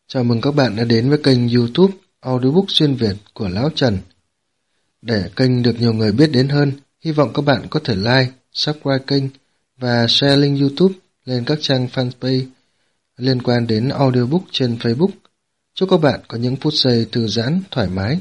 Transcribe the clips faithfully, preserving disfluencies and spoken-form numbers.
Chào mừng các bạn đã đến với kênh YouTube Audiobook xuyên Việt của Lão Trần. Để kênh được nhiều người biết đến hơn, hy vọng các bạn có thể like, subscribe kênh và share link YouTube lên các trang fanpage liên quan đến audiobook trên Facebook. Chúc các bạn có những phút giây thư giãn, thoải mái.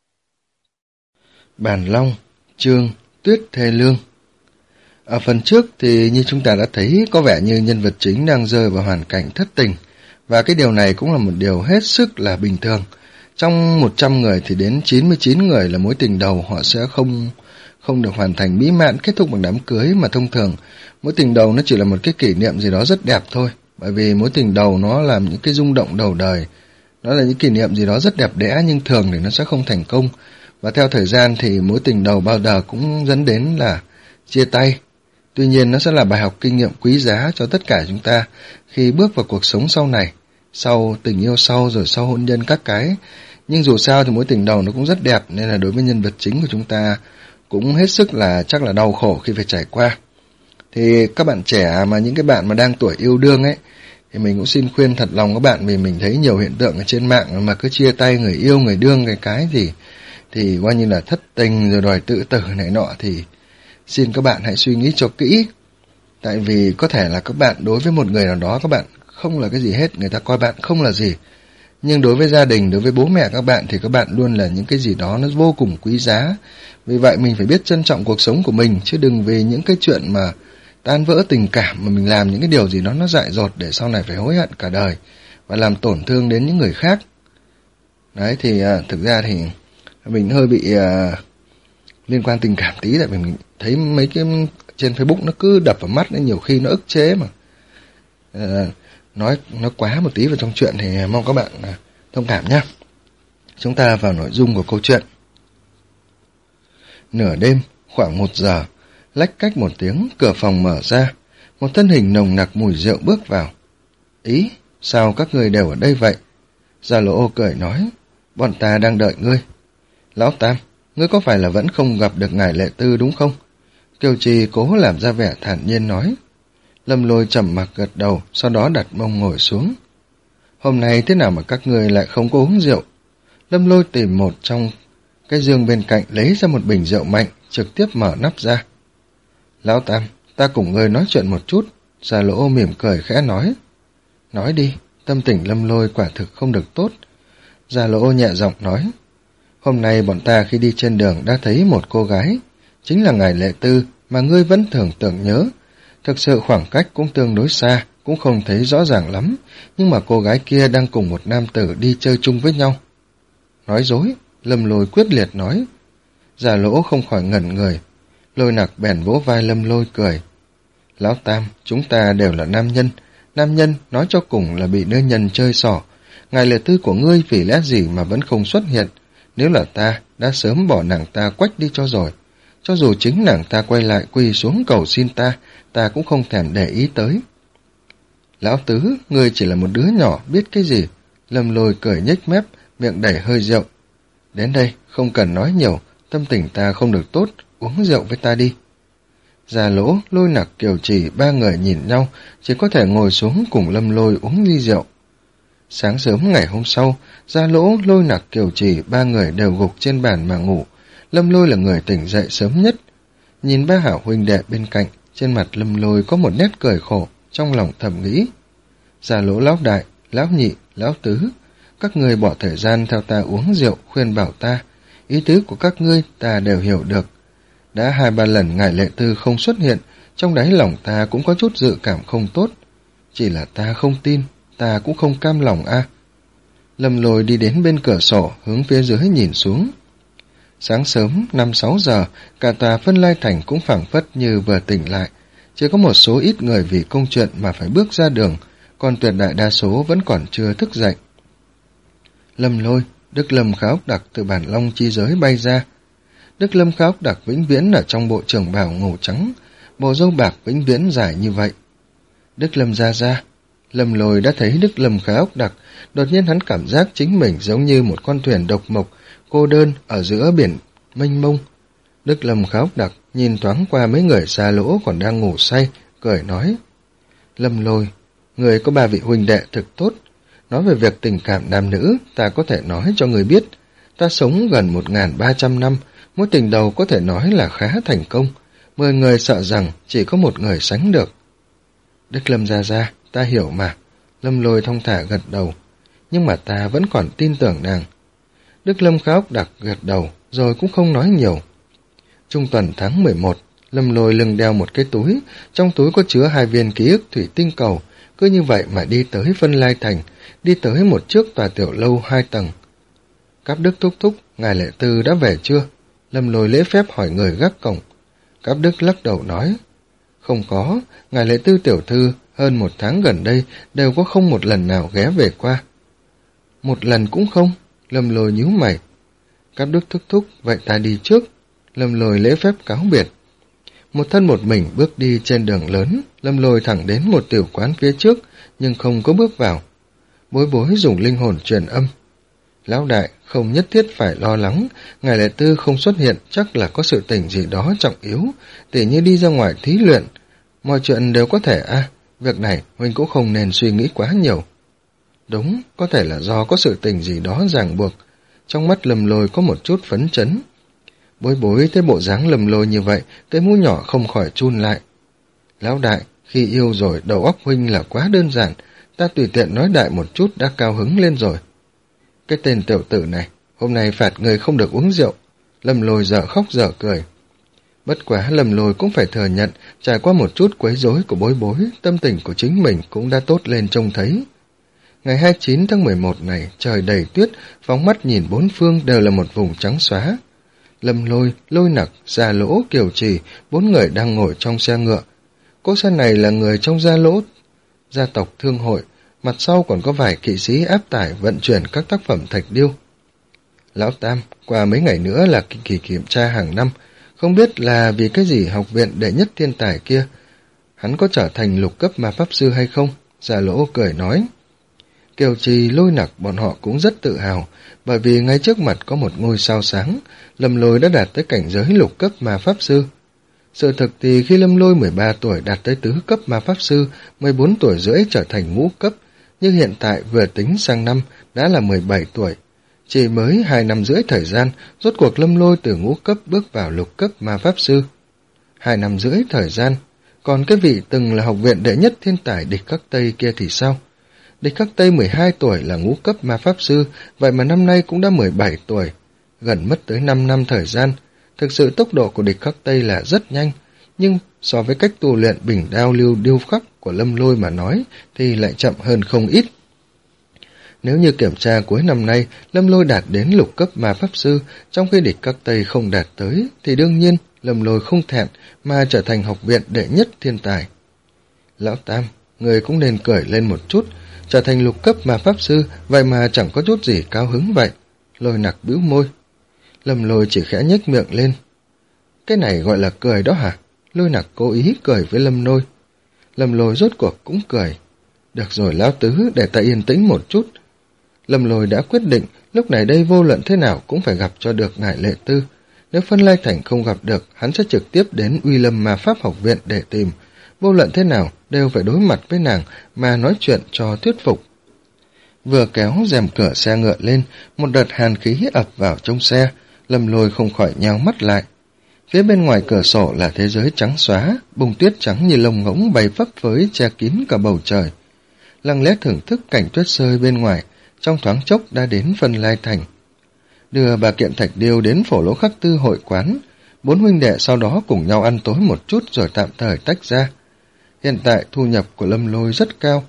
Bản Long, chương Tuyết Thê Lương. Ở phần trước thì như chúng ta đã thấy, có vẻ như nhân vật chính đang rơi vào hoàn cảnh thất tình, và cái điều này cũng là một điều hết sức là bình thường. Trong một trăm người thì đến chín mươi chín người là mối tình đầu họ sẽ không không được hoàn thành mỹ mãn, kết thúc bằng đám cưới, mà thông thường mối tình đầu nó chỉ là một cái kỷ niệm gì đó rất đẹp thôi. Bởi vì mối tình đầu nó làm những cái rung động đầu đời, nó là những kỷ niệm gì đó rất đẹp đẽ, nhưng thường thì nó sẽ không thành công. Và theo thời gian thì mối tình đầu bao giờ cũng dẫn đến là chia tay. Tuy nhiên nó sẽ là bài học kinh nghiệm quý giá cho tất cả chúng ta khi bước vào cuộc sống sau này, sau tình yêu sau rồi sau hôn nhân các cái. Nhưng dù sao thì mối tình đầu nó cũng rất đẹp, nên là đối với nhân vật chính của chúng ta cũng hết sức là chắc là đau khổ khi phải trải qua. Thì các bạn trẻ mà những cái bạn mà đang tuổi yêu đương ấy, thì mình cũng xin khuyên thật lòng các bạn, vì mình thấy nhiều hiện tượng ở trên mạng mà cứ chia tay người yêu người đương cái cái gì thì coi như là thất tình rồi đòi tự tử này nọ, thì xin các bạn hãy suy nghĩ cho kỹ. Tại vì có thể là các bạn đối với một người nào đó các bạn không là cái gì hết, người ta coi bạn không là gì. Nhưng đối với gia đình, đối với bố mẹ các bạn thì các bạn luôn là những cái gì đó nó vô cùng quý giá. Vì vậy mình phải biết trân trọng cuộc sống của mình, chứ đừng vì những cái chuyện mà tan vỡ tình cảm mà mình làm những cái điều gì đó nó dại dột để sau này phải hối hận cả đời và làm tổn thương đến những người khác. Đấy thì à, thực ra thì mình hơi bị à, liên quan tình cảm tí, tại vì mình thấy mấy cái trên Facebook nó cứ đập vào mắt, nên nhiều khi nó ức chế mà. À, nói nó quá một tí vào trong chuyện thì mong các bạn à, thông cảm nhé. Chúng ta vào nội dung của câu chuyện. Nửa đêm, khoảng một giờ, lách cách một tiếng, cửa phòng mở ra, một thân hình nồng nặc mùi rượu bước vào. Ý, sao các người đều ở đây vậy? Gia Lỗ Ô cười nói, bọn ta đang đợi ngươi. Lão Tam, ngươi có phải là vẫn không gặp được ngài Lệ Tư đúng không? Kiều Trì cố làm ra vẻ thản nhiên nói. Lâm Lôi trầm mặc gật đầu, sau đó đặt mông ngồi xuống. Hôm nay thế nào mà các người lại không có uống rượu? Lâm Lôi tìm một trong cái giường bên cạnh, lấy ra một bình rượu mạnh, trực tiếp mở nắp ra. Lão Tam, ta cùng ngươi nói chuyện một chút. Gia Lỗ mỉm cười khẽ nói. Nói đi, tâm tình Lâm Lôi quả thực không được tốt. Gia Lỗ nhẹ giọng nói. Hôm nay bọn ta khi đi trên đường đã thấy một cô gái, chính là ngài Lệ Tư mà ngươi vẫn thường tưởng nhớ. Thực sự khoảng cách cũng tương đối xa, cũng không thấy rõ ràng lắm, nhưng mà cô gái kia đang cùng một nam tử đi chơi chung với nhau. Nói dối, Lâm Lôi quyết liệt nói. Gia Lỗ không khỏi ngẩn người. Lôi Nặc bèn vỗ vai Lâm Lôi cười. Lão Tam, chúng ta đều là nam nhân, nam nhân nói cho cùng là bị nữ nhân chơi xỏ. Ngài Lệ Tư của ngươi vì lẽ gì mà vẫn không xuất hiện? Nếu là ta, đã sớm bỏ nàng ta quách đi cho rồi. Cho dù chính nàng ta quay lại quỳ xuống cầu xin ta, ta cũng không thèm để ý tới. Lão Tứ, ngươi chỉ là một đứa nhỏ, biết cái gì? Lâm Lôi cười nhếch mép, miệng đẩy hơi rượu. Đến đây, không cần nói nhiều, tâm tình ta không được tốt, uống rượu với ta đi. Gia Lỗ, Lôi Nặc, Kiều Trì ba người nhìn nhau, chỉ có thể ngồi xuống cùng Lâm Lôi uống ly rượu. Sáng sớm ngày hôm sau, Gia Lỗ, Lôi Nặc, Kiều Trì ba người đều gục trên bàn mà ngủ. Lâm Lôi là người tỉnh dậy sớm nhất. Nhìn ba hảo huynh đệ bên cạnh, trên mặt Lâm Lôi có một nét cười khổ, trong lòng thầm nghĩ. Gia Lỗ lão đại, lão nhị, lão tứ, các ngươi bỏ thời gian theo ta uống rượu khuyên bảo ta, ý tứ của các ngươi ta đều hiểu được. Đã hai ba lần ngài Lệ Tư không xuất hiện, trong đáy lòng ta cũng có chút dự cảm không tốt. Chỉ là ta không tin, ta cũng không cam lòng a. À. Lâm Lôi đi đến bên cửa sổ, hướng phía dưới nhìn xuống. Sáng sớm, năm sáu giờ, cả tòa Phân Lai Thành cũng phảng phất như vừa tỉnh lại. Chỉ có một số ít người vì công chuyện mà phải bước ra đường, còn tuyệt đại đa số vẫn còn chưa thức dậy. Lâm Lôi, Đức Lâm Khá Ốc Đặc từ bản Long chi giới bay ra. Đức Lâm Khá Ốc Đặc vĩnh viễn ở trong bộ trưởng bào ngủ trắng, bộ râu bạc vĩnh viễn dài như vậy. Đức Lâm ra ra. Lâm Lôi đã thấy Đức Lâm Khá Ốc Đặc, đột nhiên hắn cảm giác chính mình giống như một con thuyền độc mộc, cô đơn ở giữa biển mênh mông. Đức Lâm Khá Ốc Đặc nhìn thoáng qua mấy người Gia Lỗ còn đang ngủ say, cười nói. Lâm Lôi, người có ba vị huynh đệ thực tốt, Nói về việc tình cảm nam nữ, ta có thể nói cho người biết. Ta sống gần một nghìn ba trăm năm, mối tình đầu có thể nói là khá thành công. Mười người sợ rằng chỉ có một người sánh được. Đức Lâm gia gia, ta hiểu mà. Lâm Lôi thong thả gật đầu. Nhưng mà ta vẫn còn tin tưởng nàng. Đức Lâm khá ốc đặc gật đầu, rồi cũng không nói nhiều. Trung tuần tháng mười một, Lâm Lôi lưng đeo một cái túi, trong túi có chứa hai viên ký ức thủy tinh cầu, cứ như vậy mà đi tới Vân Lai Thành, đi tới một chiếc tòa tiểu lâu hai tầng. Cáp Đức thúc thúc, ngài Lệ Tư đã về chưa? Lâm Lôi lễ phép hỏi người gác cổng. Cáp Đức lắc đầu nói, không có, ngài Lệ Tư tiểu thư hơn một tháng gần đây đều có không một lần nào ghé về qua. Một lần cũng không? Lâm Lôi nhíu mày. Cáp Đức thúc thúc, vậy ta đi trước. Lâm Lôi lễ phép cáo biệt. Một thân một mình bước đi trên đường lớn, Lâm Lôi thẳng đến một tiểu quán phía trước, nhưng không có bước vào. Bối bối dùng linh hồn truyền âm. Lão đại, không nhất thiết phải lo lắng, ngài Lệ Tư không xuất hiện chắc là có sự tình gì đó trọng yếu, tỉ như đi ra ngoài thí luyện. Mọi chuyện đều có thể a à, việc này huynh cũng không nên suy nghĩ quá nhiều. Đúng, có thể là do có sự tình gì đó ràng buộc. Trong mắt Lâm Lôi có một chút phấn chấn. Bối bối thấy bộ dáng Lâm Lôi như vậy, cái mũi nhỏ không khỏi chun lại. Lão đại, khi yêu rồi đầu óc huynh là quá đơn giản, ta tùy tiện nói đại một chút đã cao hứng lên rồi. Cái tên tiểu tử này, hôm nay phạt người không được uống rượu. Lâm Lôi dở khóc dở cười. Bất quá Lâm Lôi cũng phải thừa nhận, trải qua một chút quấy rối của bối bối, tâm tình của chính mình cũng đã tốt lên trông thấy. Ngày hai mươi chín tháng mười một này, trời đầy tuyết, phóng mắt nhìn bốn phương đều là một vùng trắng xóa. Lâm Lôi, Lôi Nặc, Gia Lỗ, Kiều Trì, bốn người đang ngồi trong xe ngựa. Cỗ xe này là người trong Gia Lỗ, gia tộc thương hội, mặt sau còn có vài kỵ sĩ áp tải vận chuyển các tác phẩm thạch điêu. Lão Tam, qua mấy ngày nữa là kỳ, kỳ kiểm tra hàng năm, không biết là vì cái gì học viện đệ nhất thiên tài kia, hắn có trở thành lục cấp ma pháp sư hay không? Gia Lỗ cười nói. Kiều Trì, Lôi Nặc bọn họ cũng rất tự hào, bởi vì ngay trước mặt có một ngôi sao sáng, Lâm Lôi đã đạt tới cảnh giới lục cấp ma pháp sư. Sự thực thì khi Lâm Lôi mười ba tuổi đạt tới tứ cấp ma pháp sư, mười bốn tuổi rưỡi trở thành ngũ cấp, nhưng hiện tại vừa tính sang năm đã là mười bảy tuổi. Chỉ mới hai năm rưỡi thời gian, rốt cuộc Lâm Lôi từ ngũ cấp bước vào lục cấp ma pháp sư. Hai năm rưỡi thời gian, còn cái vị từng là học viện đệ nhất thiên tài Địch Khắc Tây kia thì sao? Địch Khắc Tây mười hai tuổi là ngũ cấp ma pháp sư, vậy mà năm nay cũng đã mười bảy tuổi. Gần mất tới năm năm thời gian. Thực sự tốc độ của Địch Khắc Tây là rất nhanh, nhưng so với cách tu luyện bình đao lưu điêu khắc của Lâm Lôi mà nói thì lại chậm hơn không ít. Nếu như kiểm tra cuối năm nay Lâm Lôi đạt đến lục cấp ma pháp sư, trong khi Địch Khắc Tây không đạt tới, thì đương nhiên Lâm Lôi không thẹn mà trở thành học viện đệ nhất thiên tài. Lão Tam, người cũng nên cười lên một chút, trở thành lục cấp ma pháp sư, vậy mà chẳng có chút gì cao hứng vậy. Lôi Nặc bĩu môi. Lâm Lôi chỉ khẽ nhếch miệng lên. Cái này gọi là cười đó hả? Lôi Nặc cố ý cười với Lâm Lôi. Lâm Lôi rốt cuộc cũng cười. Được rồi Lão Tứ, để ta yên tĩnh một chút. Lâm Lôi đã quyết định, lúc này đây vô luận thế nào cũng phải gặp cho được ngài Lệ Tư. Nếu Vân Lai Thành không gặp được, hắn sẽ trực tiếp đến Uy Lâm Ma Pháp Học Viện để tìm. Vô luận thế nào đều phải đối mặt với nàng mà nói chuyện cho thuyết phục. Vừa kéo rèm cửa xe ngựa lên, một đợt hàn khí ập vào trong xe. Lâm Lôi không khỏi nheo mắt lại. Phía bên ngoài cửa sổ là thế giới trắng xóa, bông tuyết trắng như lông ngỗng bay phấp phới che kín cả bầu trời. Lặng lẽ thưởng thức cảnh tuyết rơi bên ngoài, trong thoáng chốc đã đến Vân Lai Thành. Đưa bà Kiện Thạch Điêu đến Phổ Lỗ Khắc Tư hội quán, bốn huynh đệ sau đó cùng nhau ăn tối một chút rồi tạm thời tách ra. Hiện tại thu nhập của Lâm Lôi rất cao.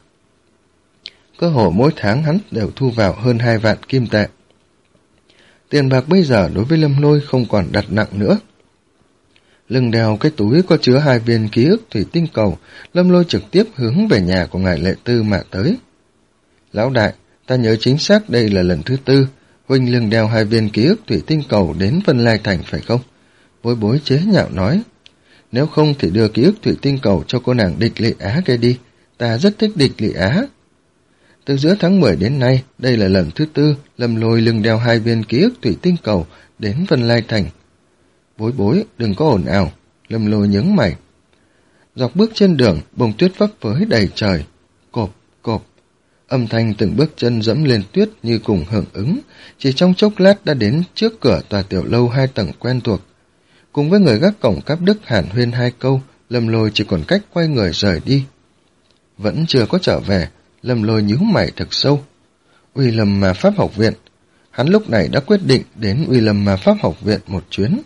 Cơ hồ mỗi tháng hắn đều thu vào hơn hai vạn kim tệ. Tiền bạc bây giờ đối với Lâm Lôi không còn đặt nặng nữa. Lưng đeo cái túi có chứa hai viên ký ức thủy tinh cầu, Lâm Lôi trực tiếp hướng về nhà của ngài Lệ Tư mà tới. Lão đại, ta nhớ chính xác đây là lần thứ tư, huynh lưng đeo hai viên ký ức thủy tinh cầu đến Vân Lai Thành phải không? Bối bối chế nhạo nói. Nếu không thì đưa ký ức thủy tinh cầu cho cô nàng Địch Lị Á kia đi, ta rất thích Địch Lị Á. Từ giữa tháng mười đến nay, đây là lần thứ tư Lâm Lôi lưng đeo hai viên ký ức thủy tinh cầu đến Vân Lai Thành. Bối bối, đừng có ồn ào, Lâm Lôi nhướng mày. Dọc bước trên đường, bông tuyết phấp phới đầy trời. Cộp, cộp. Âm thanh từng bước chân dẫm lên tuyết như cùng hưởng ứng, chỉ trong chốc lát đã đến trước cửa tòa tiểu lâu hai tầng quen thuộc. Cùng với người gác cổng Cáp Đức hàn huyên hai câu, Lâm Lôi chỉ còn cách quay người rời đi. Vẫn chưa có trở về, Lâm Lôi nhíu mày thật sâu. Uy Lâm Ma Pháp Học Viện. Hắn lúc này đã quyết định đến Uy Lâm Ma Pháp Học Viện một chuyến.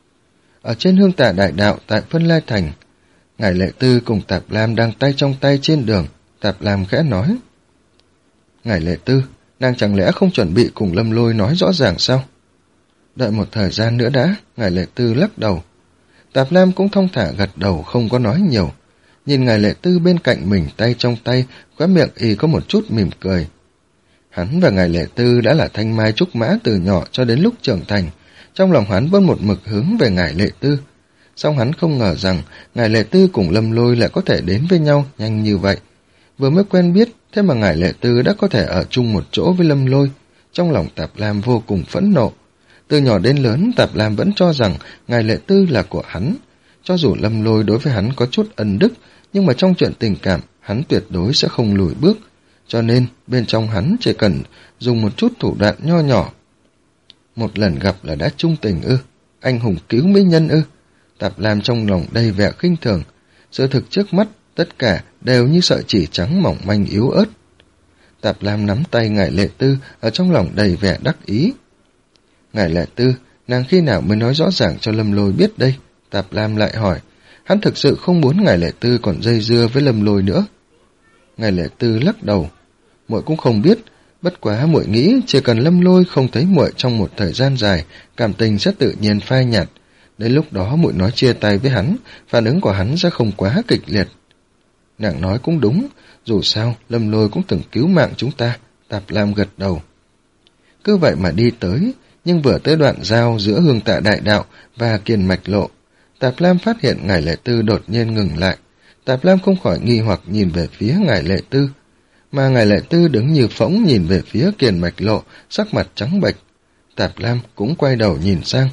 Ở trên Hương Tả Đại Đạo tại Phân Lai Thành, Ngải Lệ Tư cùng Tạp Lam đang tay trong tay trên đường. Tạp Lam khẽ nói: Ngải Lệ Tư, nàng chẳng lẽ không chuẩn bị cùng Lâm Lôi nói rõ ràng sao? Đợi một thời gian nữa đã. Ngải Lệ Tư lắc đầu. Tạp Lam cũng thong thả gật đầu, không có nói nhiều. Nhìn Ngải Lệ Tư bên cạnh mình tay trong tay, khóe miệng y có một chút mỉm cười. Hắn và Ngải Lệ Tư đã là thanh mai trúc mã từ nhỏ cho đến lúc trưởng thành. Trong lòng hắn vẫn một mực hướng về Ngải Lệ Tư. Song hắn không ngờ rằng Ngải Lệ Tư cùng Lâm Lôi lại có thể đến với nhau nhanh như vậy. Vừa mới quen biết, thế mà Ngải Lệ Tư đã có thể ở chung một chỗ với Lâm Lôi. Trong lòng Tạp Lam vô cùng phẫn nộ. Từ nhỏ đến lớn, Tạp Lam vẫn cho rằng Ngải Lệ Tư là của hắn. Cho dù Lâm Lôi đối với hắn có chút ân đức, nhưng mà trong chuyện tình cảm, hắn tuyệt đối sẽ không lùi bước. Cho nên, bên trong hắn chỉ cần dùng một chút thủ đoạn nho nhỏ. Một lần gặp là đã chung tình ư? Anh hùng cứu mỹ nhân ư? Tạp Lam trong lòng đầy vẻ khinh thường. Sự thực trước mắt, tất cả đều như sợi chỉ trắng mỏng manh yếu ớt. Tạp Lam nắm tay Ngải Lệ Tư, ở trong lòng đầy vẻ đắc ý. Ngải Lệ Tư, nàng khi nào mới nói rõ ràng cho Lâm Lôi biết đây? Tạp Lam lại hỏi. Hắn thực sự không muốn Ngải Lệ Tư còn dây dưa với Lâm Lôi nữa. Ngải Lệ Tư lắc đầu. Muội cũng không biết, bất quá muội nghĩ chỉ cần Lâm Lôi không thấy muội trong một thời gian dài, cảm tình sẽ tự nhiên phai nhạt. Đến lúc đó muội nói chia tay với hắn, phản ứng của hắn sẽ không quá kịch liệt. Nàng nói cũng đúng, dù sao Lâm Lôi cũng từng cứu mạng chúng ta. Tạp Lam gật đầu. Cứ vậy mà đi tới, nhưng vừa tới đoạn giao giữa Hương Tạ Đại Đạo và Kiền Mạch Lộ, Tạp Lam phát hiện Ngải Lệ Tư đột nhiên ngừng lại. Tạp Lam không khỏi nghi hoặc nhìn về phía Ngải Lệ Tư, mà Ngải Lệ Tư đứng như phỗng nhìn về phía Kiền Mạch Lộ, sắc mặt trắng bệch. Tạp Lam cũng quay đầu nhìn sang.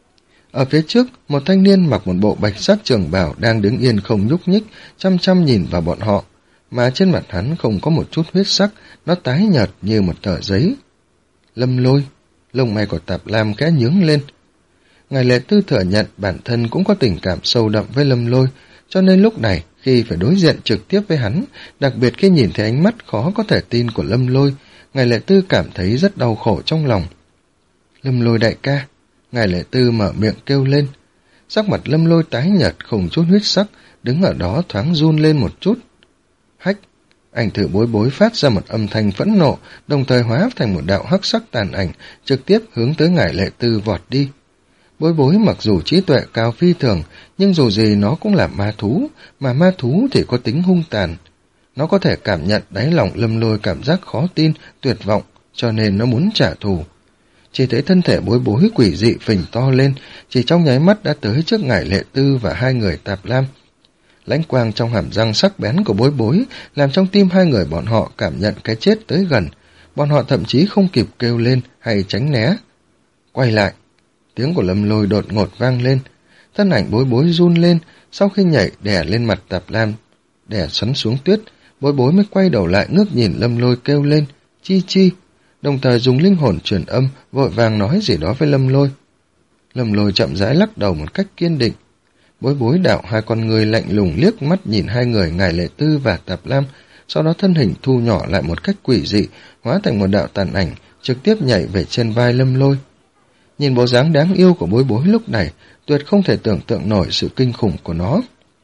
Ở phía trước, một thanh niên mặc một bộ bạch sắc trường bào đang đứng yên không nhúc nhích, chăm chăm nhìn vào bọn họ, mà trên mặt hắn không có một chút huyết sắc, nó tái nhợt như một tờ giấy. Lâm Lôi, lông mày của Tạp Lam khẽ nhướng lên. Ngải Lệ Tư thừa nhận bản thân cũng có tình cảm sâu đậm với Lâm Lôi, cho nên lúc này khi phải đối diện trực tiếp với hắn, đặc biệt khi nhìn thấy ánh mắt khó có thể tin của Lâm Lôi, Ngải Lệ Tư cảm thấy rất đau khổ trong lòng. Lâm Lôi đại ca, Ngải Lệ Tư mở miệng kêu lên. Sắc mặt Lâm Lôi tái nhợt không chút huyết sắc, đứng ở đó thoáng run lên một chút. Hách, ảnh Thử Bối Bối phát ra một âm thanh phẫn nộ, đồng thời hóa thành một đạo hắc sắc tàn ảnh, trực tiếp hướng tới Ngải Lệ Tư vọt đi. Bối Bối mặc dù trí tuệ cao phi thường, nhưng dù gì nó cũng là ma thú, mà ma thú thì có tính hung tàn. Nó có thể cảm nhận đáy lòng Lâm Lôi cảm giác khó tin, tuyệt vọng, cho nên nó muốn trả thù. Chỉ thấy thân thể Bối Bối quỷ dị phình to lên, chỉ trong nháy mắt đã tới trước Ngải Lệ Tư và hai người Tạp Lam. Lãnh quang trong hàm răng sắc bén của Bối Bối làm trong tim hai người bọn họ cảm nhận cái chết tới gần. Bọn họ thậm chí không kịp kêu lên hay tránh né. Quay lại, tiếng của Lâm Lôi đột ngột vang lên. Thân ảnh Bối Bối run lên, sau khi nhảy đè lên mặt Tạp Lam, đè xoắn xuống tuyết, Bối Bối mới quay đầu lại ngước nhìn Lâm Lôi kêu lên, chi chi, đồng thời dùng linh hồn truyền âm, vội vàng nói gì đó với Lâm Lôi. Lâm Lôi chậm rãi lắc đầu một cách kiên định. Bối Bối đảo hai con người lạnh lùng liếc mắt nhìn hai người Ngải Lệ Tư và Tạp Lam, sau đó thân hình thu nhỏ lại một cách quỷ dị, hóa thành một đạo tàn ảnh, trực tiếp nhảy về trên vai Lâm Lôi. Nhìn bộ dáng đáng yêu của Bối Bối lúc này, tuyệt không thể tưởng tượng nổi sự kinh khủng của nó.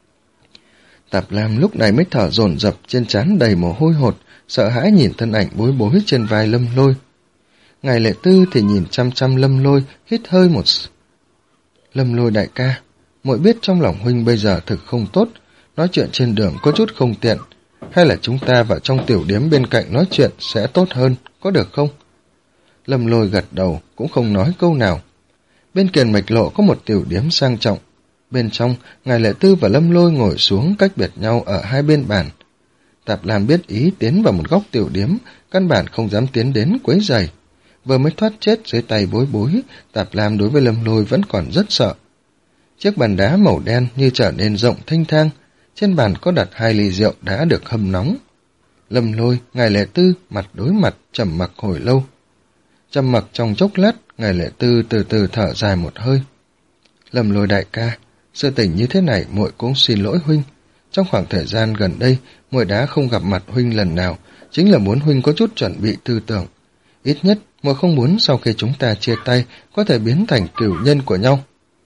Tạp Lam lúc này mới thở dồn dập, trên trán đầy mồ hôi hột, sợ hãi nhìn thân ảnh Bối Bối trên vai Lâm Lôi. Ngải Lệ Tư thì nhìn chăm chăm Lâm Lôi, hít hơi một. Lâm Lôi đại ca, muội biết trong lòng huynh bây giờ thực không tốt, nói chuyện trên đường có chút không tiện, hay là chúng ta vào trong tiểu điếm bên cạnh nói chuyện sẽ tốt hơn, có được không? Lâm Lôi gật đầu, cũng không nói câu nào. Bên Kiền Mạch Lộ có một tiểu điếm sang trọng. Bên trong, Ngải Lệ Tư và Lâm Lôi ngồi xuống cách biệt nhau ở hai bên bàn. Tạp Lam biết ý tiến vào một góc tiểu điếm, căn bản không dám tiến đến quấy rầy. Vừa mới thoát chết dưới tay Bối Bối, Tạp Lam đối với Lâm Lôi vẫn còn rất sợ. Chiếc bàn đá màu đen như trở nên rộng thanh thang, trên bàn có đặt hai ly rượu đã được hâm nóng. Lâm Lôi, Ngài Lệ Tư mặt đối mặt trầm mặc hồi lâu. Trầm mặc trong chốc lát, Ngài Lệ Tư từ từ thở dài một hơi. Lâm Lôi đại ca, sự tình như thế này muội cũng xin lỗi huynh. Trong khoảng thời gian gần đây, muội đã không gặp mặt huynh lần nào, chính là muốn huynh có chút chuẩn bị tư tưởng. Ít nhất, muội không muốn sau khi chúng ta chia tay có thể biến thành cừu nhân của nhau.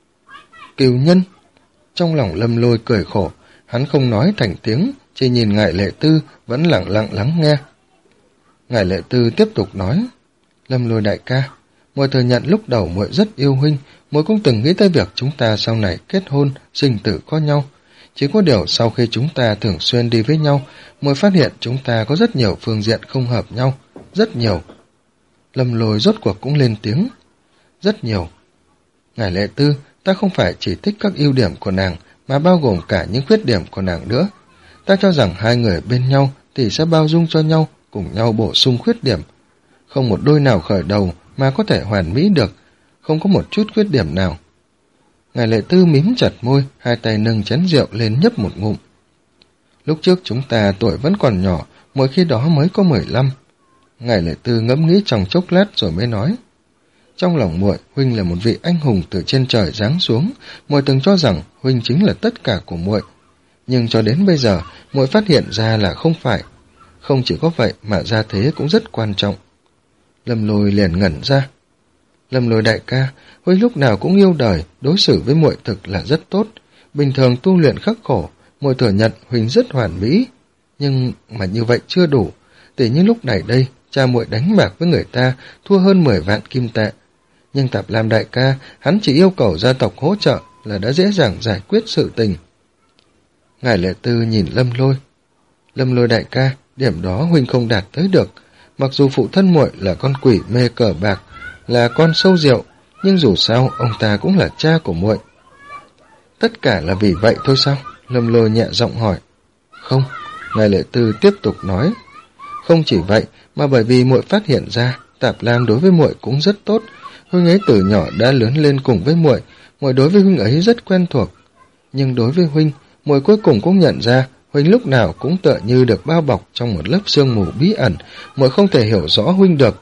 Cừu nhân? Trong lòng Lâm Lôi cười khổ, hắn không nói thành tiếng, chỉ nhìn Ngài Lệ Tư vẫn lặng lặng lắng nghe. Ngài Lệ Tư tiếp tục nói, Lâm Lôi đại ca, muội thừa nhận lúc đầu muội rất yêu huynh, muội cũng từng nghĩ tới việc chúng ta sau này kết hôn, sinh tử có nhau. Chỉ có điều sau khi chúng ta thường xuyên đi với nhau, muội phát hiện chúng ta có rất nhiều phương diện không hợp nhau, rất nhiều. Lâm Lôi rốt cuộc cũng lên tiếng, rất nhiều. Ngài Lệ Tư, ta không phải chỉ thích các ưu điểm của nàng, mà bao gồm cả những khuyết điểm của nàng nữa. Ta cho rằng hai người bên nhau thì sẽ bao dung cho nhau, cùng nhau bổ sung khuyết điểm. Không một đôi nào khởi đầu mà có thể hoàn mỹ được, không có một chút khuyết điểm nào. Ngài Lệ Tư mím chặt môi, hai tay nâng chén rượu lên nhấp một ngụm. Lúc trước chúng ta tuổi vẫn còn nhỏ, mỗi khi đó mới có mười lăm. Ngài Lệ Tư ngẫm nghĩ trong chốc lát rồi mới nói. Trong lòng muội, huynh là một vị anh hùng từ trên trời giáng xuống, muội từng cho rằng huynh chính là tất cả của muội. Nhưng cho đến bây giờ, muội phát hiện ra là không phải. Không chỉ có vậy mà gia thế cũng rất quan trọng. Lâm Lôi liền ngẩn ra. Lâm Lôi đại ca, huynh lúc nào cũng yêu đời, đối xử với muội thực là rất tốt. Bình thường tu luyện khắc khổ, muội thừa nhận huynh rất hoàn mỹ. Nhưng mà như vậy chưa đủ. Tỉ như lúc này đây, cha muội đánh bạc với người ta, thua hơn mười vạn kim tệ. Nhưng Tạp Lam đại ca, hắn chỉ yêu cầu gia tộc hỗ trợ là đã dễ dàng giải quyết sự tình. Ngài Lệ Tư nhìn Lâm Lôi. Lâm Lôi đại ca, điểm đó huynh không đạt tới được. Mặc dù phụ thân muội là con quỷ mê cờ bạc, là con sâu rượu, nhưng dù sao ông ta cũng là cha của muội. Tất cả là vì vậy thôi sao? Lâm Lôi nhẹ giọng hỏi. Không, Ngài Lệ Tư tiếp tục nói. Không chỉ vậy, mà bởi vì muội phát hiện ra Tạp Lam đối với muội cũng rất tốt. Huynh ấy từ nhỏ đã lớn lên cùng với muội, muội đối với huynh ấy rất quen thuộc. Nhưng đối với huynh, muội cuối cùng cũng nhận ra huynh lúc nào cũng tựa như được bao bọc trong một lớp sương mù bí ẩn, muội không thể hiểu rõ huynh được.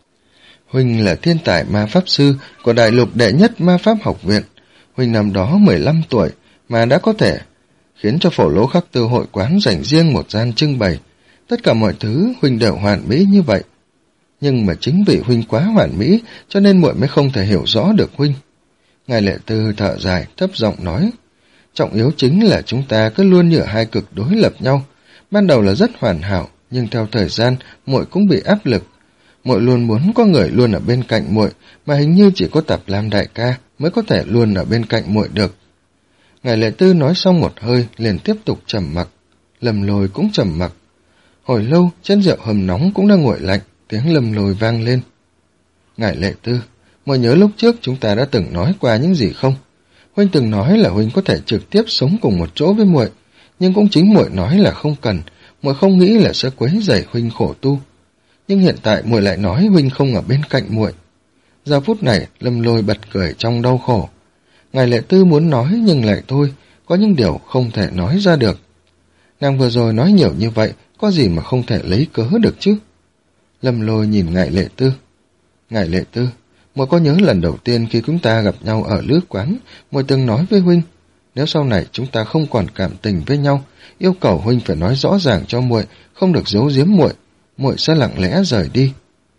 Huynh là thiên tài ma pháp sư của đại lục đệ nhất ma pháp học viện. Huynh năm đó mười lăm tuổi mà đã có thể khiến cho Phổ Lỗ Khắc Tư hội quán dành riêng một gian trưng bày. Tất cả mọi thứ huynh đều hoàn mỹ như vậy. Nhưng mà chính vì huynh quá hoàn mỹ cho nên muội mới không thể hiểu rõ được huynh. Ngài Lệ Tư thở dài, thấp giọng nói. Trọng yếu chính là chúng ta cứ luôn như hai cực đối lập nhau. Ban đầu là rất hoàn hảo, nhưng theo thời gian, muội cũng bị áp lực. Muội luôn muốn có người luôn ở bên cạnh muội, mà hình như chỉ có Tạp Lam đại ca mới có thể luôn ở bên cạnh muội được. Ngài Lệ Tư nói xong một hơi, liền tiếp tục trầm mặc. Lâm Lôi cũng trầm mặc. Hồi lâu, chén rượu hầm nóng cũng đang nguội lạnh, tiếng Lâm Lôi vang lên. Ngài Lệ Tư, muội nhớ lúc trước chúng ta đã từng nói qua những gì không? Huynh từng nói là huynh có thể trực tiếp sống cùng một chỗ với muội, nhưng cũng chính muội nói là không cần, muội không nghĩ là sẽ quấy rầy huynh khổ tu. Nhưng hiện tại muội lại nói huynh không ở bên cạnh muội. Giờ phút này, Lâm Lôi bật cười trong đau khổ. Ngài Lệ Tư muốn nói nhưng lại thôi, có những điều không thể nói ra được. Nàng vừa rồi nói nhiều như vậy, có gì mà không thể lấy cớ được chứ? Lâm Lôi nhìn Ngài Lệ Tư. Ngài Lệ Tư, muội có nhớ lần đầu tiên khi chúng ta gặp nhau ở lữ quán, muội từng nói với huynh, nếu sau này chúng ta không còn cảm tình với nhau, yêu cầu huynh phải nói rõ ràng cho muội, không được giấu giếm muội, muội sẽ lặng lẽ rời đi.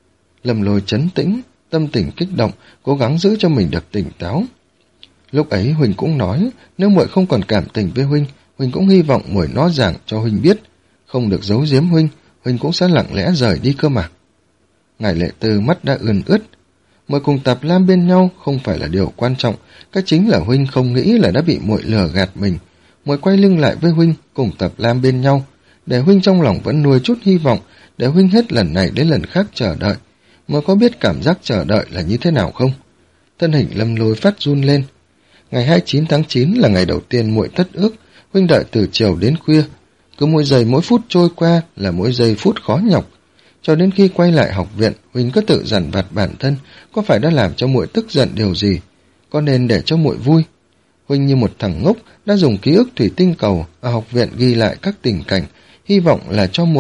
Lâm Lôi trấn tĩnh, tâm tình kích động, cố gắng giữ cho mình được tỉnh táo. Lúc ấy huynh cũng nói, nếu muội không còn cảm tình với huynh, huynh cũng hy vọng muội nói giảng cho huynh biết, không được giấu giếm huynh, huynh cũng sẽ lặng lẽ rời đi cơ mà. Ngài Lệ Tư mắt đã ươn ướt. Muội cùng Tạp Lam bên nhau không phải là điều quan trọng, cái chính là huynh không nghĩ là đã bị muội lừa gạt mình. Muội quay lưng lại với huynh, cùng Tạp Lam bên nhau, để huynh trong lòng vẫn nuôi chút hy vọng, để huynh hết lần này đến lần khác chờ đợi. Muội có biết cảm giác chờ đợi là như thế nào không? Thân hình Lâm Lôi phát run lên. Ngày hai mươi chín tháng chín là ngày đầu tiên muội thất ước, huynh đợi từ chiều đến khuya. Cứ mỗi giây mỗi phút trôi qua là mỗi giây phút khó nhọc. Cho đến khi quay lại học viện, huynh cứ tự dằn vặt bản thân, có phải đã làm cho muội tức giận điều gì? Có nên để cho muội vui? Huynh như một thằng ngốc đã dùng ký ức thủy tinh cầu ở học viện ghi lại các tình cảnh, hy vọng là cho muội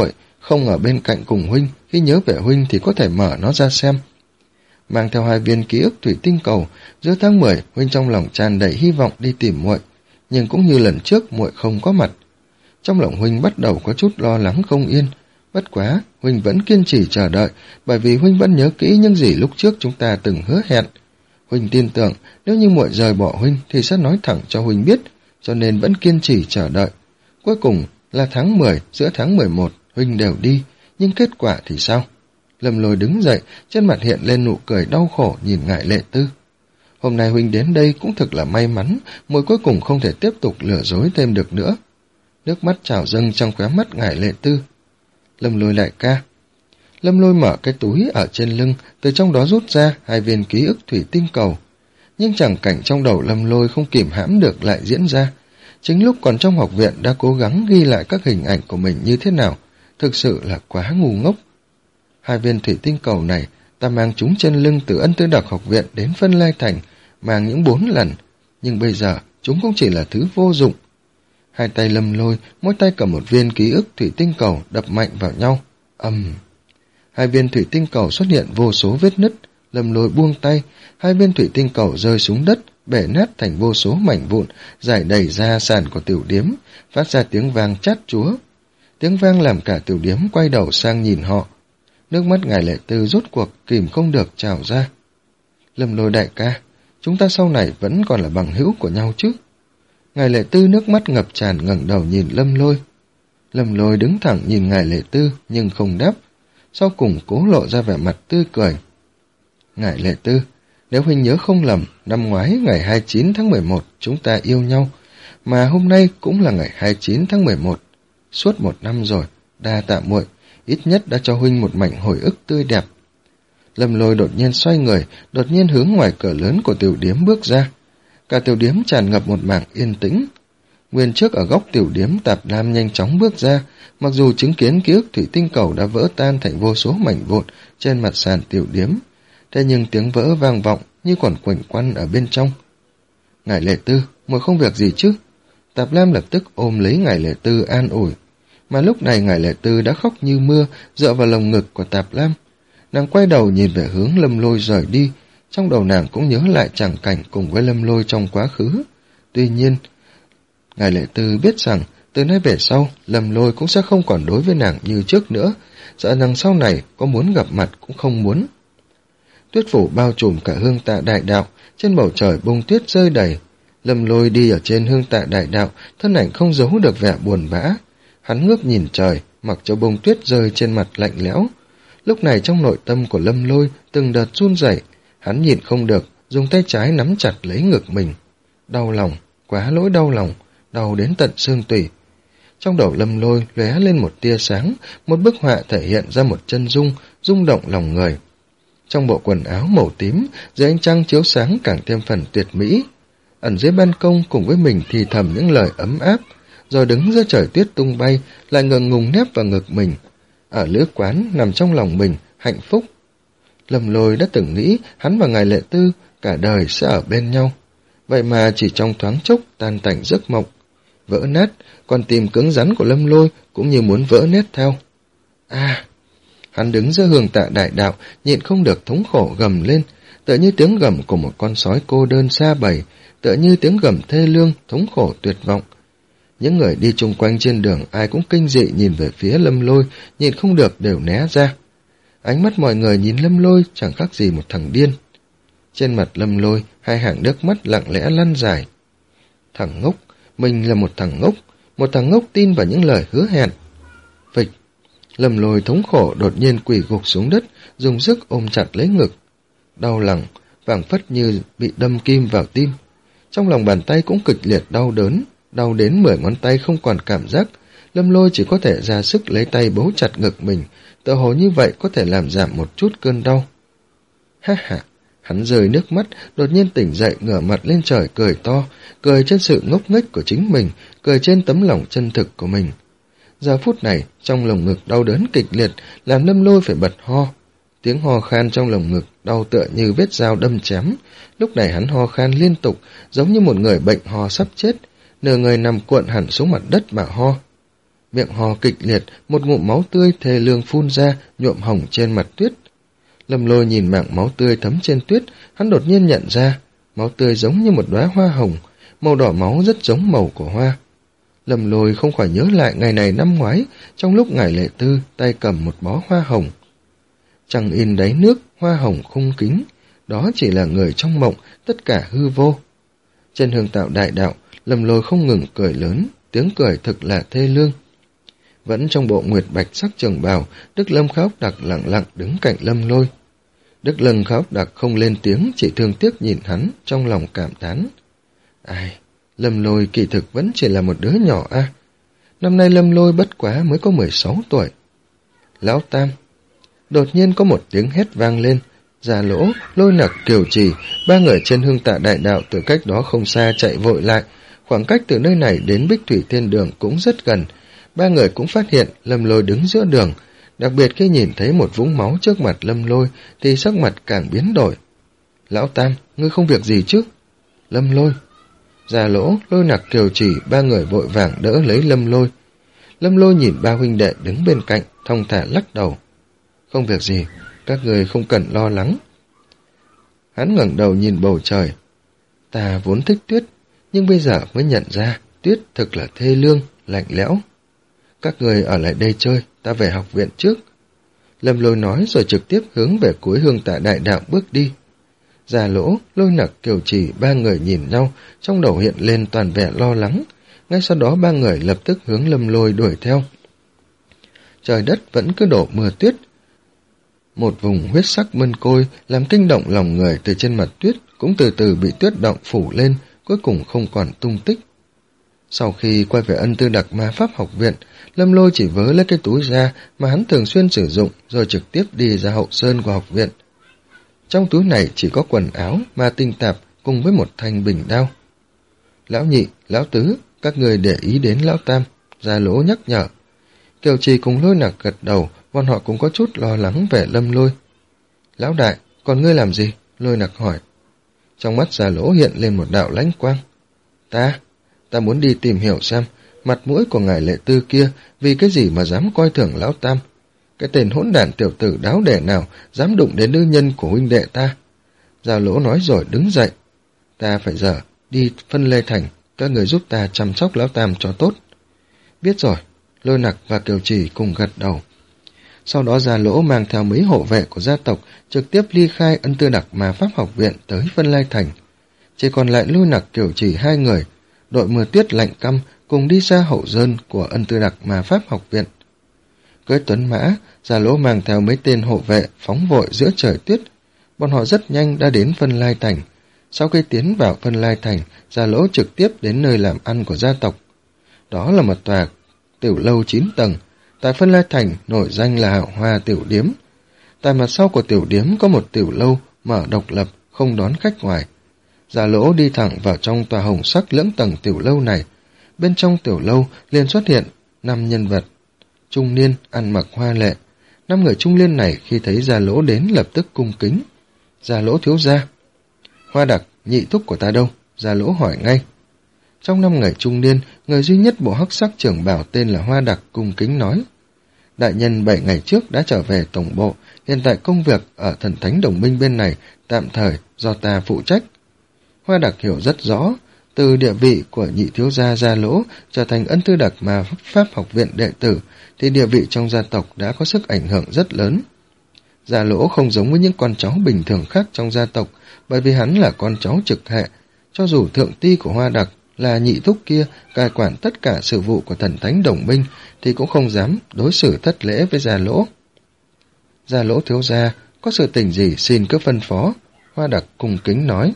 không ở bên cạnh cùng huynh, khi nhớ về huynh thì có thể mở nó ra xem. Mang theo hai viên ký ức thủy tinh cầu, giữa tháng mười, huynh trong lòng tràn đầy hy vọng đi tìm muội, nhưng cũng như lần trước muội không có mặt. Trong lòng huynh bắt đầu có chút lo lắng không yên, bất quá, huynh vẫn kiên trì chờ đợi, bởi vì huynh vẫn nhớ kỹ những gì lúc trước chúng ta từng hứa hẹn. Huynh tin tưởng, nếu như muội rời bỏ huynh thì sẽ nói thẳng cho huynh biết, cho nên vẫn kiên trì chờ đợi. Cuối cùng là tháng mười, giữa tháng mười một, huynh đều đi, nhưng kết quả thì sao? Lâm Lôi đứng dậy, trên mặt hiện lên nụ cười đau khổ nhìn Ngải Lệ Tư. Hôm nay huynh đến đây cũng thực là may mắn, muội cuối cùng không thể tiếp tục lừa dối thêm được nữa. Nước mắt trào dâng trong khóe mắt Ngải Lệ Tư. Lâm Lôi đại ca. Lâm Lôi mở cái túi ở trên lưng, từ trong đó rút ra hai viên ký ức thủy tinh cầu. Nhưng chẳng cảnh trong đầu Lâm Lôi không kìm hãm được lại diễn ra. Chính lúc còn trong học viện đã cố gắng ghi lại các hình ảnh của mình như thế nào, thực sự là quá ngu ngốc. Hai viên thủy tinh cầu này, ta mang chúng trên lưng từ Ân Tư Đặc học viện đến Phân Lai Thành, mang những bốn lần, nhưng bây giờ chúng cũng chỉ là thứ vô dụng. Hai tay Lâm Lôi, mỗi tay cầm một viên ký ức thủy tinh cầu đập mạnh vào nhau. Ầm! Um. Hai viên thủy tinh cầu xuất hiện vô số vết nứt, Lâm Lôi buông tay, hai viên thủy tinh cầu rơi xuống đất, bể nát thành vô số mảnh vụn, rải đầy ra sàn của tiểu điếm, phát ra tiếng vang chát chúa. Tiếng vang làm cả tiểu điếm quay đầu sang nhìn họ. Nước mắt Ngải Lệ Tư rốt cuộc kìm không được trào ra. Lâm Lôi đại ca, chúng ta sau này vẫn còn là bằng hữu của nhau chứ? Ngải Lệ Tư nước mắt ngập tràn ngẩng đầu nhìn Lâm Lôi. Lâm Lôi đứng thẳng nhìn Ngải Lệ Tư nhưng không đáp, sau cùng cố lộ ra vẻ mặt tươi cười. Ngải Lệ Tư, nếu huynh nhớ không lầm, năm ngoái ngày hai mươi chín tháng mười một chúng ta yêu nhau, mà hôm nay cũng là ngày hai mươi chín tháng mười một. Suốt một năm rồi, đa tạ muội, ít nhất đã cho huynh một mảnh hồi ức tươi đẹp. Lâm Lôi đột nhiên xoay người, đột nhiên hướng ngoài cửa lớn của tiểu điếm bước ra. Cả tiểu điếm tràn ngập một mảng yên tĩnh. Nguyên trước ở góc tiểu điếm, Tạp Lam nhanh chóng bước ra, mặc dù chứng kiến ký ức thủy tinh cầu đã vỡ tan thành vô số mảnh vụn trên mặt sàn tiểu điếm, thế nhưng tiếng vỡ vang vọng như còn quẩn quanh ở bên trong. Ngải Lệ Tư, muội không việc gì chứ? Tạp Lam lập tức ôm lấy Ngải Lệ Tư an ủi, mà lúc này Ngải Lệ Tư đã khóc như mưa, dựa vào lồng ngực của Tạp Lam. Nàng quay đầu nhìn về hướng Lâm Lôi rời đi, trong đầu nàng cũng nhớ lại tràng cảnh cùng với Lâm Lôi trong quá khứ. Tuy nhiên, Ngải Lệ Tư biết rằng từ nay về sau, Lâm Lôi cũng sẽ không còn đối với nàng như trước nữa, sợ nàng sau này có muốn gặp mặt cũng không muốn. Tuyết phủ bao trùm cả Hương Tạ Đại Đạo, trên bầu trời bông tuyết rơi đầy. Lâm Lôi đi ở trên Hương Tạ Đại Đạo, thân ảnh không giấu được vẻ buồn bã. Hắn ngước nhìn trời, mặc cho bông tuyết rơi trên mặt lạnh lẽo. Lúc này trong nội tâm của Lâm Lôi từng đợt run rẩy, hắn nhìn không được, dùng tay trái nắm chặt lấy ngực mình. Đau lòng, quá lỗi đau lòng, đau đến tận xương tủy. Trong đầu Lâm Lôi lóe lên một tia sáng, một bức họa thể hiện ra một chân dung, rung động lòng người. Trong bộ quần áo màu tím, dưới ánh trăng chiếu sáng càng thêm phần tuyệt mỹ. Ẩn dưới ban công cùng với mình thì thầm những lời ấm áp, rồi đứng giữa trời tuyết tung bay, lại ngừng ngùng nép vào ngực mình. Ở lữ quán nằm trong lòng mình, hạnh phúc. Lâm Lôi đã từng nghĩ hắn và Ngải Lệ Tư cả đời sẽ ở bên nhau. Vậy mà chỉ trong thoáng chốc tan tành giấc mộng. Vỡ nát, con tim cứng rắn của Lâm Lôi cũng như muốn vỡ nét theo. À! Hắn đứng giữa Hương Tạ Đại Đạo, nhịn không được thống khổ gầm lên, tựa như tiếng gầm của một con sói cô đơn xa bầy, tựa như tiếng gầm thê lương, thống khổ tuyệt vọng. Những người đi chung quanh trên đường ai cũng kinh dị nhìn về phía Lâm Lôi, nhịn không được đều né ra. Ánh mắt mọi người nhìn Lâm Lôi chẳng khác gì một thằng điên. Trên mặt Lâm Lôi, hai hàng nước mắt lặng lẽ lăn dài. Thằng ngốc, mình là một thằng ngốc, một thằng ngốc tin vào những lời hứa hẹn. Phịch, Lâm Lôi thống khổ đột nhiên quỳ gục xuống đất, dùng sức ôm chặt lấy ngực. Đau lòng, phảng phất như bị đâm kim vào tim. Trong lòng bàn tay cũng kịch liệt đau đớn, đau đến mười ngón tay không còn cảm giác. Lâm Lôi chỉ có thể ra sức lấy tay bấu chặt ngực mình, tựa hồ như vậy có thể làm giảm một chút cơn đau. Ha ha, hắn rơi nước mắt, đột nhiên tỉnh dậy ngửa mặt lên trời cười to, cười trên sự ngốc nghếch của chính mình, cười trên tấm lòng chân thực của mình. Giờ phút này, trong lồng ngực đau đớn kịch liệt, làm Lâm Lôi phải bật ho. Tiếng ho khan trong lồng ngực đau tựa như vết dao đâm chém. Lúc này hắn ho khan liên tục, giống như một người bệnh ho sắp chết, nửa người nằm cuộn hẳn xuống mặt đất mà ho. miệng ho kịch liệt, một ngụm máu tươi thê lương phun ra, nhuộm hồng trên mặt tuyết. Lâm Lôi nhìn mảng máu tươi thấm trên tuyết, hắn đột nhiên nhận ra, máu tươi giống như một đóa hoa hồng, màu đỏ máu rất giống màu của hoa. Lâm Lôi không khỏi nhớ lại ngày này năm ngoái, trong lúc Ngải Lệ Tư tay cầm một bó hoa hồng. Trăng in đáy nước, hoa hồng khung kính, đó chỉ là người trong mộng, tất cả hư vô. Trên Hương Tạo Đại Đạo, Lâm Lôi không ngừng cười lớn, tiếng cười thực là thê lương. Vẫn trong bộ nguyệt bạch sắc trường bào, Đức Lâm Khá Ốc Đặc lặng lặng đứng cạnh Lâm Lôi. Đức Lâm Khá Ốc Đặc không lên tiếng, chỉ thương tiếc nhìn hắn, trong lòng cảm thán. Ai, Lâm Lôi kỳ thực vẫn chỉ là một đứa nhỏ a. À? Năm nay Lâm Lôi bất quá mới có mười sáu tuổi. Lão Tam. Đột nhiên có một tiếng hét vang lên, Già Lỗ, Lôi Nặc, Kiều Trì, ba người trên Hương Tạ Đại Đạo từ cách đó không xa chạy vội lại. Khoảng cách từ nơi này đến Bích Thủy Thiên Đường cũng rất gần. Ba người cũng phát hiện Lâm Lôi đứng giữa đường, đặc biệt khi nhìn thấy một vũng máu trước mặt Lâm Lôi thì sắc mặt càng biến đổi. Lão Tam, ngươi không việc gì chứ? Lâm Lôi. Già Lỗ, Lôi Nặc, Kiều Trì, ba người vội vàng đỡ lấy Lâm Lôi. Lâm Lôi nhìn ba huynh đệ đứng bên cạnh, thong thả lắc đầu. Không việc gì, các người không cần lo lắng. Hắn ngẩng đầu nhìn bầu trời. Ta vốn thích tuyết, nhưng bây giờ mới nhận ra tuyết thực là thê lương, lạnh lẽo. Các người ở lại đây chơi, ta về học viện trước. Lâm Lôi nói rồi trực tiếp hướng về cuối Hương Tạ Đại Đạo bước đi. Già Lỗ, Lôi Nặc, Kiều Trì ba người nhìn nhau, trong đầu hiện lên toàn vẻ lo lắng. Ngay sau đó ba người lập tức hướng Lâm Lôi đuổi theo. Trời đất vẫn cứ đổ mưa tuyết. Một vùng huyết sắc mân côi làm kinh động lòng người từ trên mặt tuyết cũng từ từ bị tuyết động phủ lên, cuối cùng không còn tung tích. Sau khi quay về Ân Tư Đặc Ma Pháp Học Viện, Lâm Lôi chỉ vớ lấy cái túi ra mà hắn thường xuyên sử dụng rồi trực tiếp đi ra hậu sơn của học viện. Trong túi này chỉ có quần áo, ma tinh tạp cùng với một thanh bình đao. Lão Nhị, Lão Tứ, các người để ý đến Lão Tam, Già Lỗ nhắc nhở. Kiều Trì cùng Lôi Nặc gật đầu, bọn họ cũng có chút lo lắng về Lâm Lôi. Lão Đại, còn ngươi làm gì? Lôi Nặc hỏi. Trong mắt Già Lỗ hiện lên một đạo lãnh quang. Ta, ta muốn đi tìm hiểu xem mặt mũi của Ngải Lệ Tư kia vì cái gì mà dám coi thường Lão Tam. Cái tên hỗn đản tiểu tử đáo đẻ nào dám đụng đến nữ nhân của huynh đệ ta. Già Lỗ nói rồi đứng dậy. Ta phải giờ đi phân Lê Thành, các người giúp ta chăm sóc Lão Tam cho tốt. Biết rồi, Lôi Nặc và Kiều Trì cùng gật đầu. Sau đó Già Lỗ mang theo mấy hộ vệ của gia tộc trực tiếp ly khai Ân Tư Đặc Ma Pháp Học Viện tới Vân Lai Thành. Chỉ còn lại Lôi Nặc, Kiều Trì hai người, đội mưa tuyết lạnh căm cùng đi ra hậu sơn của Ân Tư Đặc Ma Pháp Học Viện. Cưỡi tuấn mã, Già Lỗ mang theo mấy tên hộ vệ phóng vội giữa trời tuyết. Bọn họ rất nhanh đã đến Vân Lai Thành. Sau khi tiến vào Vân Lai Thành, Già Lỗ trực tiếp đến nơi làm ăn của gia tộc. Đó là một tòa tiểu lâu chín tầng. Tại Vân Lai Thành nổi danh là Hạo Hoa Tiểu Điếm. Tại mặt sau của tiểu điếm có một tiểu lâu mở độc lập, không đón khách ngoài. Già Lỗ đi thẳng vào trong tòa hồng sắc lưỡng tầng tiểu lâu này. Bên trong tiểu lâu liền xuất hiện năm nhân vật trung niên ăn mặc hoa lệ. Năm người trung niên này khi thấy Già Lỗ đến lập tức cung kính. Già Lỗ thiếu gia. Hoa Đặc, nhị thúc của ta đâu? Già Lỗ hỏi ngay. Trong năm người trung niên, người duy nhất bộ hắc sắc trưởng bảo tên là Hoa Đặc cung kính nói. Đại nhân bảy ngày trước đã trở về tổng bộ, hiện tại công việc ở Thần Thánh Đồng Minh bên này tạm thời do ta phụ trách. Hoa Đặc hiểu rất rõ, từ địa vị của nhị thiếu gia Gia Lỗ trở thành Ân Tư Đặc Ma Pháp Học Viện đệ tử, thì địa vị trong gia tộc đã có sức ảnh hưởng rất lớn. Gia Lỗ không giống với những con cháu bình thường khác trong gia tộc, bởi vì hắn là con cháu trực hệ. Cho dù thượng ti của Hoa Đặc là nhị thúc kia cai quản tất cả sự vụ của Thần Thánh Đồng Minh, thì cũng không dám đối xử thất lễ với Gia Lỗ. Gia Lỗ thiếu gia, có sự tình gì xin cứ phân phó, Hoa Đặc cung kính nói.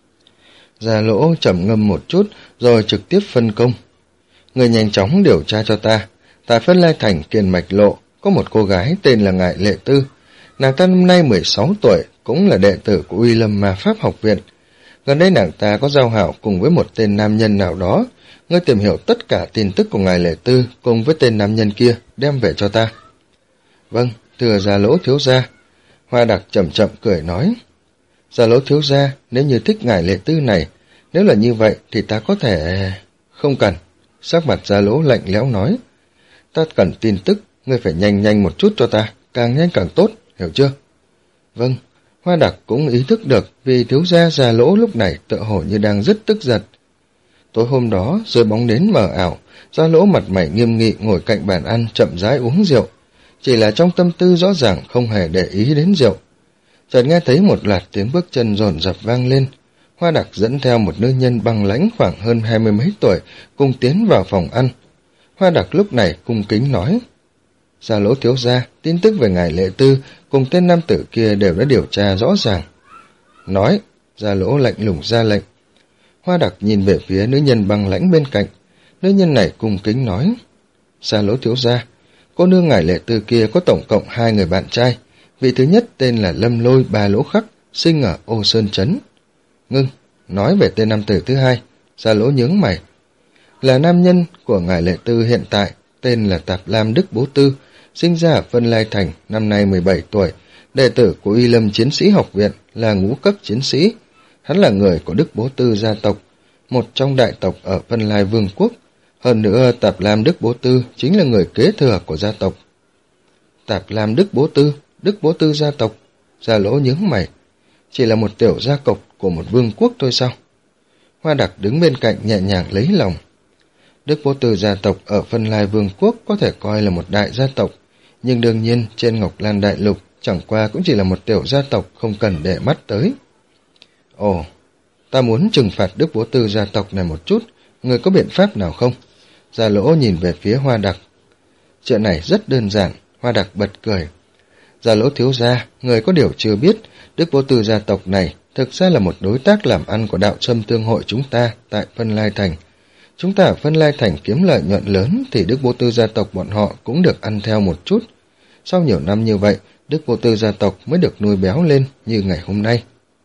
Gia Lỗ trầm ngâm một chút rồi trực tiếp phân công. Người nhanh chóng điều tra cho ta, tại Vân Lai Thành Kiền Mạch Lộ có một cô gái tên là Ngải Lệ Tư. Nàng ta năm nay mười sáu tuổi, cũng là đệ tử của Uy Lâm Ma Pháp Học Viện. Gần đây nàng ta có giao hảo cùng với một tên nam nhân nào đó. Ngươi tìm hiểu tất cả tin tức của Ngải Lệ Tư cùng với tên nam nhân kia, đem về cho ta. Vâng, thưa Gia Lỗ thiếu gia. Hoa Đặc chậm chậm cười nói. Gia Lỗ thiếu gia, nếu như thích Ngải Lệ Tư này, nếu là như vậy thì ta có thể... Không cần. Sắc mặt Gia Lỗ lạnh lẽo nói. Ta cần tin tức, ngươi phải nhanh nhanh một chút cho ta, càng nhanh càng tốt, hiểu chưa? Vâng, Hoa Đặc cũng ý thức được vì thiếu gia Gia Lỗ lúc này tựa hồ như đang rất tức giận. Tối hôm đó, dưới bóng nến mờ ảo, Gia Lỗ mặt mày nghiêm nghị ngồi cạnh bàn ăn chậm rãi uống rượu, chỉ là trong tâm tư rõ ràng không hề để ý đến rượu. Chợt nghe thấy một loạt tiếng bước chân dồn dập vang lên. Hoa Đặc dẫn theo một nữ nhân băng lãnh khoảng hơn hai mươi mấy tuổi cùng tiến vào phòng ăn. Hoa Đặc lúc này cung kính nói: Gia Lỗ thiếu gia, tin tức về ngài Lệ Tư cùng tên nam tử kia đều đã điều tra rõ ràng. Nói, Gia Lỗ lạnh lùng ra lệnh. Hoa Đặc nhìn về phía nữ nhân băng lãnh bên cạnh. Nữ nhân này cung kính nói: Gia Lỗ thiếu gia, cô nương ngài Lệ Tư kia có tổng cộng hai người bạn trai. Vị thứ nhất tên là Lâm Lôi Ba Lỗ Khắc, sinh ở Ô Sơn Trấn. Ngưng, nói về tên nam tử thứ hai. Gia Lỗ nhướng mày. Là nam nhân của ngài Lệ Tư hiện tại, tên là Tạp Lam Đức Bố Tư, sinh ra ở Vân Lai Thành, năm nay mười bảy tuổi, đệ tử của Y Lâm Chiến sĩ học viện, là ngũ cấp chiến sĩ. Hắn là người của Đức Bố Tư gia tộc, một trong đại tộc ở Vân Lai Vương quốc. Hơn nữa, Tạp Lam Đức Bố Tư chính là người kế thừa của gia tộc. Tạp Lam Đức Bố Tư, Đức Bố Tư gia tộc. Gia Lỗ nhướng mày. Chỉ là một tiểu gia tộc của một vương quốc thôi sao? Hoa Đặc đứng bên cạnh nhẹ nhàng lấy lòng. Đức Bố Tư gia tộc ở Vân Lai Vương quốc có thể coi là một đại gia tộc, nhưng đương nhiên trên Ngọc Lan Đại Lục chẳng qua cũng chỉ là một tiểu gia tộc, không cần để mắt tới. Ồ, ta muốn trừng phạt Đức Bố Tư gia tộc này một chút, người có biện pháp nào không? Gia Lỗ nhìn về phía Hoa Đặc. Chuyện này rất đơn giản. Hoa Đặc bật cười. Gia Lỗ thiếu gia, người có điều chưa biết, Đức Bố Tư gia tộc này thực ra là một đối tác làm ăn của đạo Sâm Tương hội chúng ta tại Vân Lai Thành. Chúng ta ở Vân Lai Thành kiếm lợi nhuận lớn thì Đức Bố Tư gia tộc bọn họ cũng được ăn theo một chút. Sau nhiều năm như vậy, Đức Bố Tư gia tộc mới được nuôi béo lên như ngày hôm nay.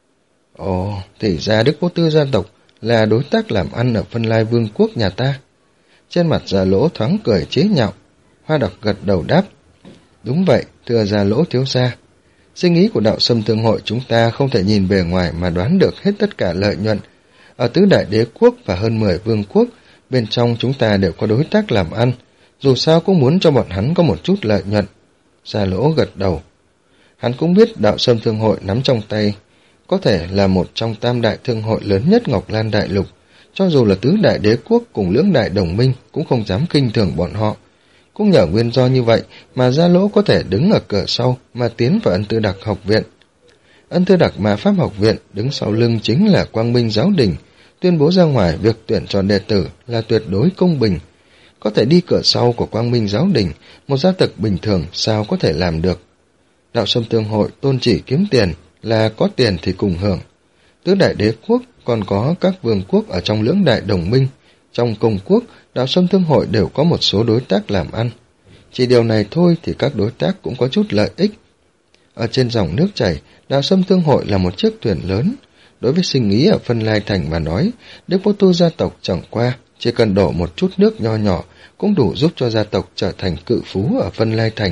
Ồ, thì ra Đức Bố Tư gia tộc là đối tác làm ăn ở Vân Lai Vương quốc nhà ta. Trên mặt Gia Lỗ thoáng cười chế nhạo. Hoa Đặc gật đầu đáp. Đúng vậy, thưa Gia Lỗ thiếu gia. Suy nghĩ của đạo Sâm Thương hội chúng ta không thể nhìn bề ngoài mà đoán được hết tất cả lợi nhuận. Ở tứ đại đế quốc và hơn mười vương quốc, bên trong chúng ta đều có đối tác làm ăn, dù sao cũng muốn cho bọn hắn có một chút lợi nhuận. Gia Lỗ gật đầu. Hắn cũng biết đạo Sâm Thương hội nắm trong tay có thể là một trong tam đại thương hội lớn nhất Ngọc Lan Đại Lục, cho dù là tứ đại đế quốc cùng lưỡng đại đồng minh cũng không dám khinh thường bọn họ. Cũng nhờ nguyên do như vậy mà Gia Lỗ có thể đứng ở cửa sau mà tiến vào Ân Tư Đặc học viện. Ân Tư Đặc Ma Pháp học viện đứng sau lưng chính là Quang Minh giáo đình, tuyên bố ra ngoài việc tuyển chọn đệ tử là tuyệt đối công bình. Có thể đi cửa sau của Quang Minh giáo đình, một gia tộc bình thường sao có thể làm được. Đạo Sâm Tương hội tôn chỉ kiếm tiền, là có tiền thì cùng hưởng. Tứ đại đế quốc còn có các vương quốc ở trong lưỡng đại đồng minh. Trong công quốc, đạo Sâm Thương hội đều có một số đối tác làm ăn. Chỉ điều này thôi thì các đối tác cũng có chút lợi ích. Ở trên dòng nước chảy, đạo Sâm Thương hội là một chiếc thuyền lớn. Đối với sinh ý ở Vân Lai Thành mà nói, Đức Bố Tư gia tộc chẳng qua, chỉ cần đổ một chút nước nho nhỏ cũng đủ giúp cho gia tộc trở thành cự phú ở Vân Lai Thành.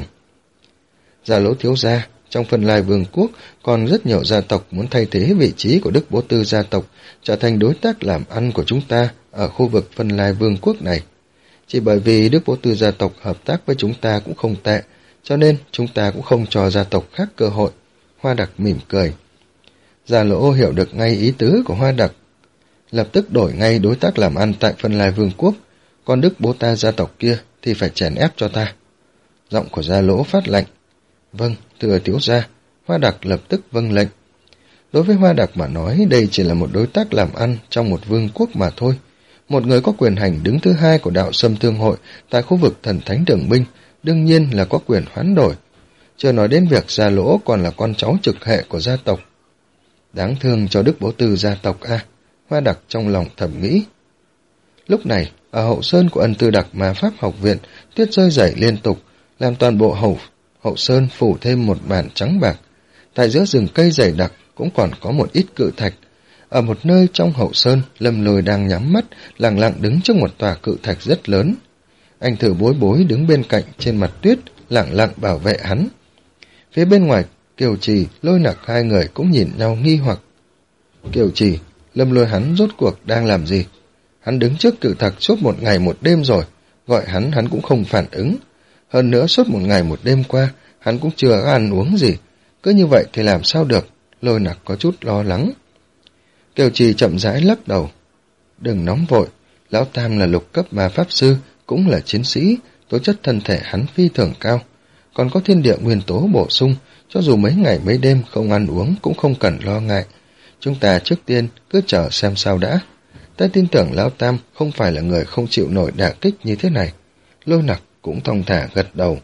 Gia Lỗ thiếu gia, trong Vân Lai Vương quốc còn rất nhiều gia tộc muốn thay thế vị trí của Đức Bố Tư gia tộc, trở thành đối tác làm ăn của chúng ta ở khu vực Vân Lai Vương quốc này. Chỉ bởi vì Đức Bố Tư gia tộc hợp tác với chúng ta cũng không tệ, cho nên chúng ta cũng không cho gia tộc khác cơ hội. Hoa Đặc mỉm cười. Gia Lỗ hiểu được ngay ý tứ của Hoa Đặc, lập tức đổi ngay đối tác làm ăn tại Vân Lai Vương quốc, còn Đức Bố Ta gia tộc kia thì phải chèn ép cho ta. Giọng của Gia Lỗ phát lạnh. Vâng, thưa thiếu gia. Hoa Đặc lập tức vâng lệnh. Đối với Hoa Đặc mà nói, đây chỉ là một đối tác làm ăn trong một vương quốc mà thôi. Một người có quyền hành đứng thứ hai của đạo Sâm Thương hội tại khu vực Thần Thánh Đường Minh, đương nhiên là có quyền hoán đổi. Chưa nói đến việc Gia Lỗ còn là con cháu trực hệ của gia tộc. Đáng thương cho Đức Bố Tư gia tộc a. À, Hoa Đặc trong lòng thầm nghĩ. Lúc này, ở hậu sơn của Ân Tư Đặc Ma Pháp học viện, tuyết rơi rẩy liên tục, làm toàn bộ hậu hậu sơn phủ thêm một màn trắng bạc. Tại giữa rừng cây dày đặc cũng còn có một ít cự thạch. Ở một nơi trong hậu sơn, Lâm Lôi đang nhắm mắt, lặng lặng đứng trước một tòa cự thạch rất lớn. Anh Thử Bối Bối đứng bên cạnh trên mặt tuyết, lặng lặng bảo vệ hắn. Phía bên ngoài, Kiều Trì, Lôi Nặc hai người cũng nhìn nhau nghi hoặc. Kiều Trì, Lâm Lôi hắn rốt cuộc đang làm gì? Hắn đứng trước cự thạch suốt một ngày một đêm rồi, gọi hắn hắn cũng không phản ứng. Hơn nữa suốt một ngày một đêm qua, hắn cũng chưa ăn uống gì. Cứ như vậy thì làm sao được? Lôi Nặc có chút lo lắng. Kiều Trì chậm rãi lắc đầu. Đừng nóng vội, Lão Tam là lục cấp ma pháp sư, cũng là chiến sĩ, tố chất thân thể hắn phi thường cao. Còn có thiên địa nguyên tố bổ sung, cho dù mấy ngày mấy đêm không ăn uống cũng không cần lo ngại. Chúng ta trước tiên cứ chờ xem sao đã. Ta tin tưởng Lão Tam không phải là người không chịu nổi đả kích như thế này. Lôi Nặc cũng thong thả gật đầu.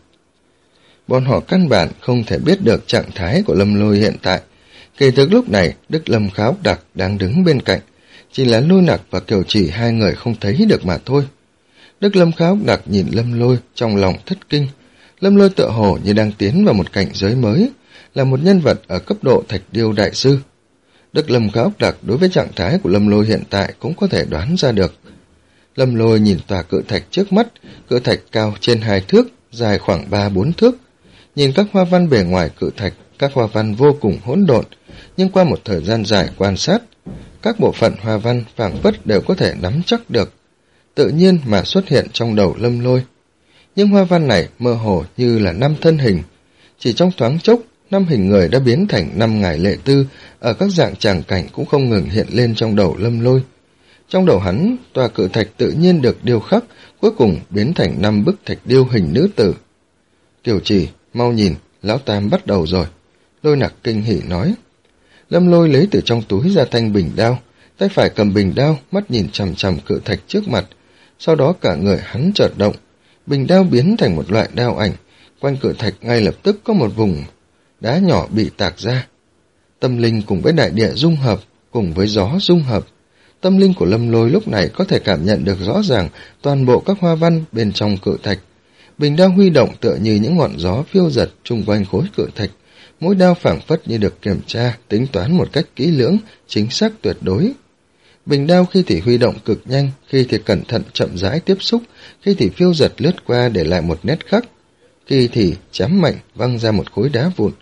Bọn họ căn bản không thể biết được trạng thái của Lâm Lôi hiện tại. Kể từ lúc này, Đức Lâm Kháo Đặc đang đứng bên cạnh. Chỉ là Lôi Nặc và Kiều Trì hai người không thấy được mà thôi. Đức Lâm Kháo Đặc nhìn Lâm Lôi trong lòng thất kinh. Lâm Lôi tựa hồ như đang tiến vào một cảnh giới mới, là một nhân vật ở cấp độ Thạch Điêu Đại Sư. Đức Lâm Kháo Đặc đối với trạng thái của Lâm Lôi hiện tại cũng có thể đoán ra được. Lâm Lôi nhìn tòa cự thạch trước mắt, cự thạch cao trên hai thước, dài khoảng ba bốn thước. Nhìn các hoa văn bề ngoài cự thạch, các hoa văn vô cùng hỗn độn, nhưng qua một thời gian dài quan sát, các bộ phận hoa văn phảng phất đều có thể nắm chắc được, tự nhiên mà xuất hiện trong đầu Lâm Lôi. Nhưng hoa văn này mơ hồ như là năm thân hình, chỉ trong thoáng chốc, năm hình người đã biến thành năm ngải lệ tư, ở các dạng tràng cảnh cũng không ngừng hiện lên trong đầu Lâm Lôi. Trong đầu hắn, tòa cự thạch tự nhiên được điêu khắc, cuối cùng biến thành năm bức thạch điêu hình nữ tử. Kiều Trì, mau nhìn, Lão Tam bắt đầu rồi. Lôi Nặc kinh hỉ nói. Lâm Lôi lấy từ trong túi ra thanh bình đao, tay phải cầm bình đao, mắt nhìn chằm chằm cự thạch trước mặt. Sau đó cả người hắn chợt động, bình đao biến thành một loại đao ảnh, quanh cự thạch ngay lập tức có một vùng đá nhỏ bị tạc ra. Tâm linh cùng với đại địa dung hợp, cùng với gió dung hợp. Tâm linh của Lâm Lôi lúc này có thể cảm nhận được rõ ràng toàn bộ các hoa văn bên trong cự thạch. Bình đao huy động tựa như những ngọn gió phiêu giật chung quanh khối cự thạch. Mỗi đao phảng phất như được kiểm tra, tính toán một cách kỹ lưỡng, chính xác tuyệt đối. Bình đao khi thì huy động cực nhanh, khi thì cẩn thận chậm rãi tiếp xúc, khi thì phiêu giật lướt qua để lại một nét khắc, khi thì chém mạnh văng ra một khối đá vụn.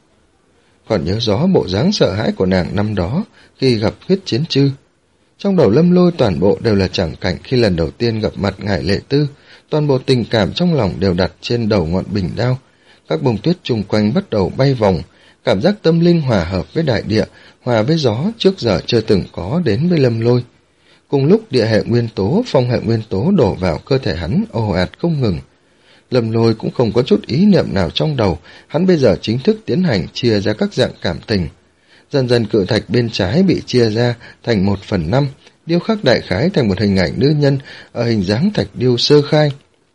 Còn nhớ rõ bộ dáng sợ hãi của nàng năm đó khi gặp huyết chiến chư. Trong đầu Lâm Lôi toàn bộ đều là tràng cảnh khi lần đầu tiên gặp mặt ngải lệ tư, toàn bộ tình cảm trong lòng đều đặt trên đầu ngọn bình đao. Các bông tuyết chung quanh bắt đầu bay vòng, cảm giác tâm linh hòa hợp với đại địa, hòa với gió trước giờ chưa từng có đến với Lâm Lôi. Cùng lúc địa hệ nguyên tố, phong hệ nguyên tố đổ vào cơ thể hắn ồ ạt không ngừng. Lâm Lôi cũng không có chút ý niệm nào trong đầu, hắn bây giờ chính thức tiến hành chia ra các dạng cảm tình. Dần dần cự thạch bên trái bị chia ra thành một phần năm, điêu khắc đại khái thành một hình ảnh nữ nhân ở hình dáng thạch điêu sơ khai.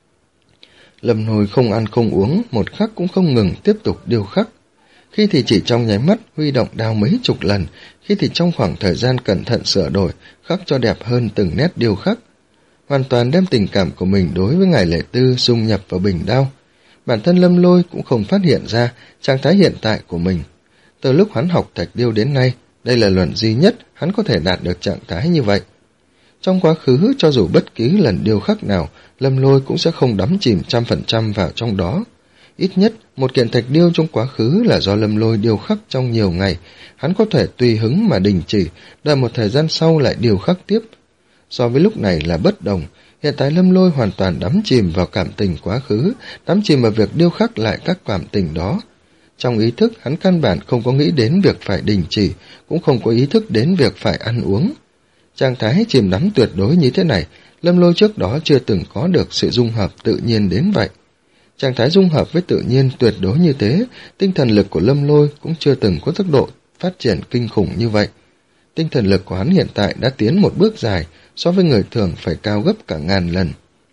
Lâm Lôi không ăn không uống, một khắc cũng không ngừng tiếp tục điêu khắc. Khi thì chỉ trong nháy mắt huy động đao mấy chục lần, khi thì trong khoảng thời gian cẩn thận sửa đổi, khắc cho đẹp hơn từng nét điêu khắc. Hoàn toàn đem tình cảm của mình đối với ngải lệ tư dung nhập vào bình đao. Bản thân Lâm Lôi cũng không phát hiện ra trạng thái hiện tại của mình. Từ lúc hắn học thạch điêu đến nay, đây là lần duy nhất hắn có thể đạt được trạng thái như vậy. Trong quá khứ, cho dù bất kỳ lần điêu khắc nào, Lâm Lôi cũng sẽ không đắm chìm trăm phần trăm vào trong đó. Ít nhất, một kiện thạch điêu trong quá khứ là do Lâm Lôi điêu khắc trong nhiều ngày, hắn có thể tùy hứng mà đình chỉ, đợi một thời gian sau lại điêu khắc tiếp. So với lúc này là bất đồng, hiện tại Lâm Lôi hoàn toàn đắm chìm vào cảm tình quá khứ, đắm chìm vào việc điêu khắc lại các cảm tình đó. Trong ý thức, hắn căn bản không có nghĩ đến việc phải đình chỉ, cũng không có ý thức đến việc phải ăn uống. Trạng thái chìm đắm tuyệt đối như thế này, Lâm Lôi trước đó chưa từng có được sự dung hợp tự nhiên đến vậy. Trạng thái dung hợp với tự nhiên tuyệt đối như thế, tinh thần lực của Lâm Lôi cũng chưa từng có tốc độ phát triển kinh khủng như vậy. Tinh thần lực của hắn hiện tại đã tiến một bước dài, so với người thường phải cao gấp cả ngàn lần.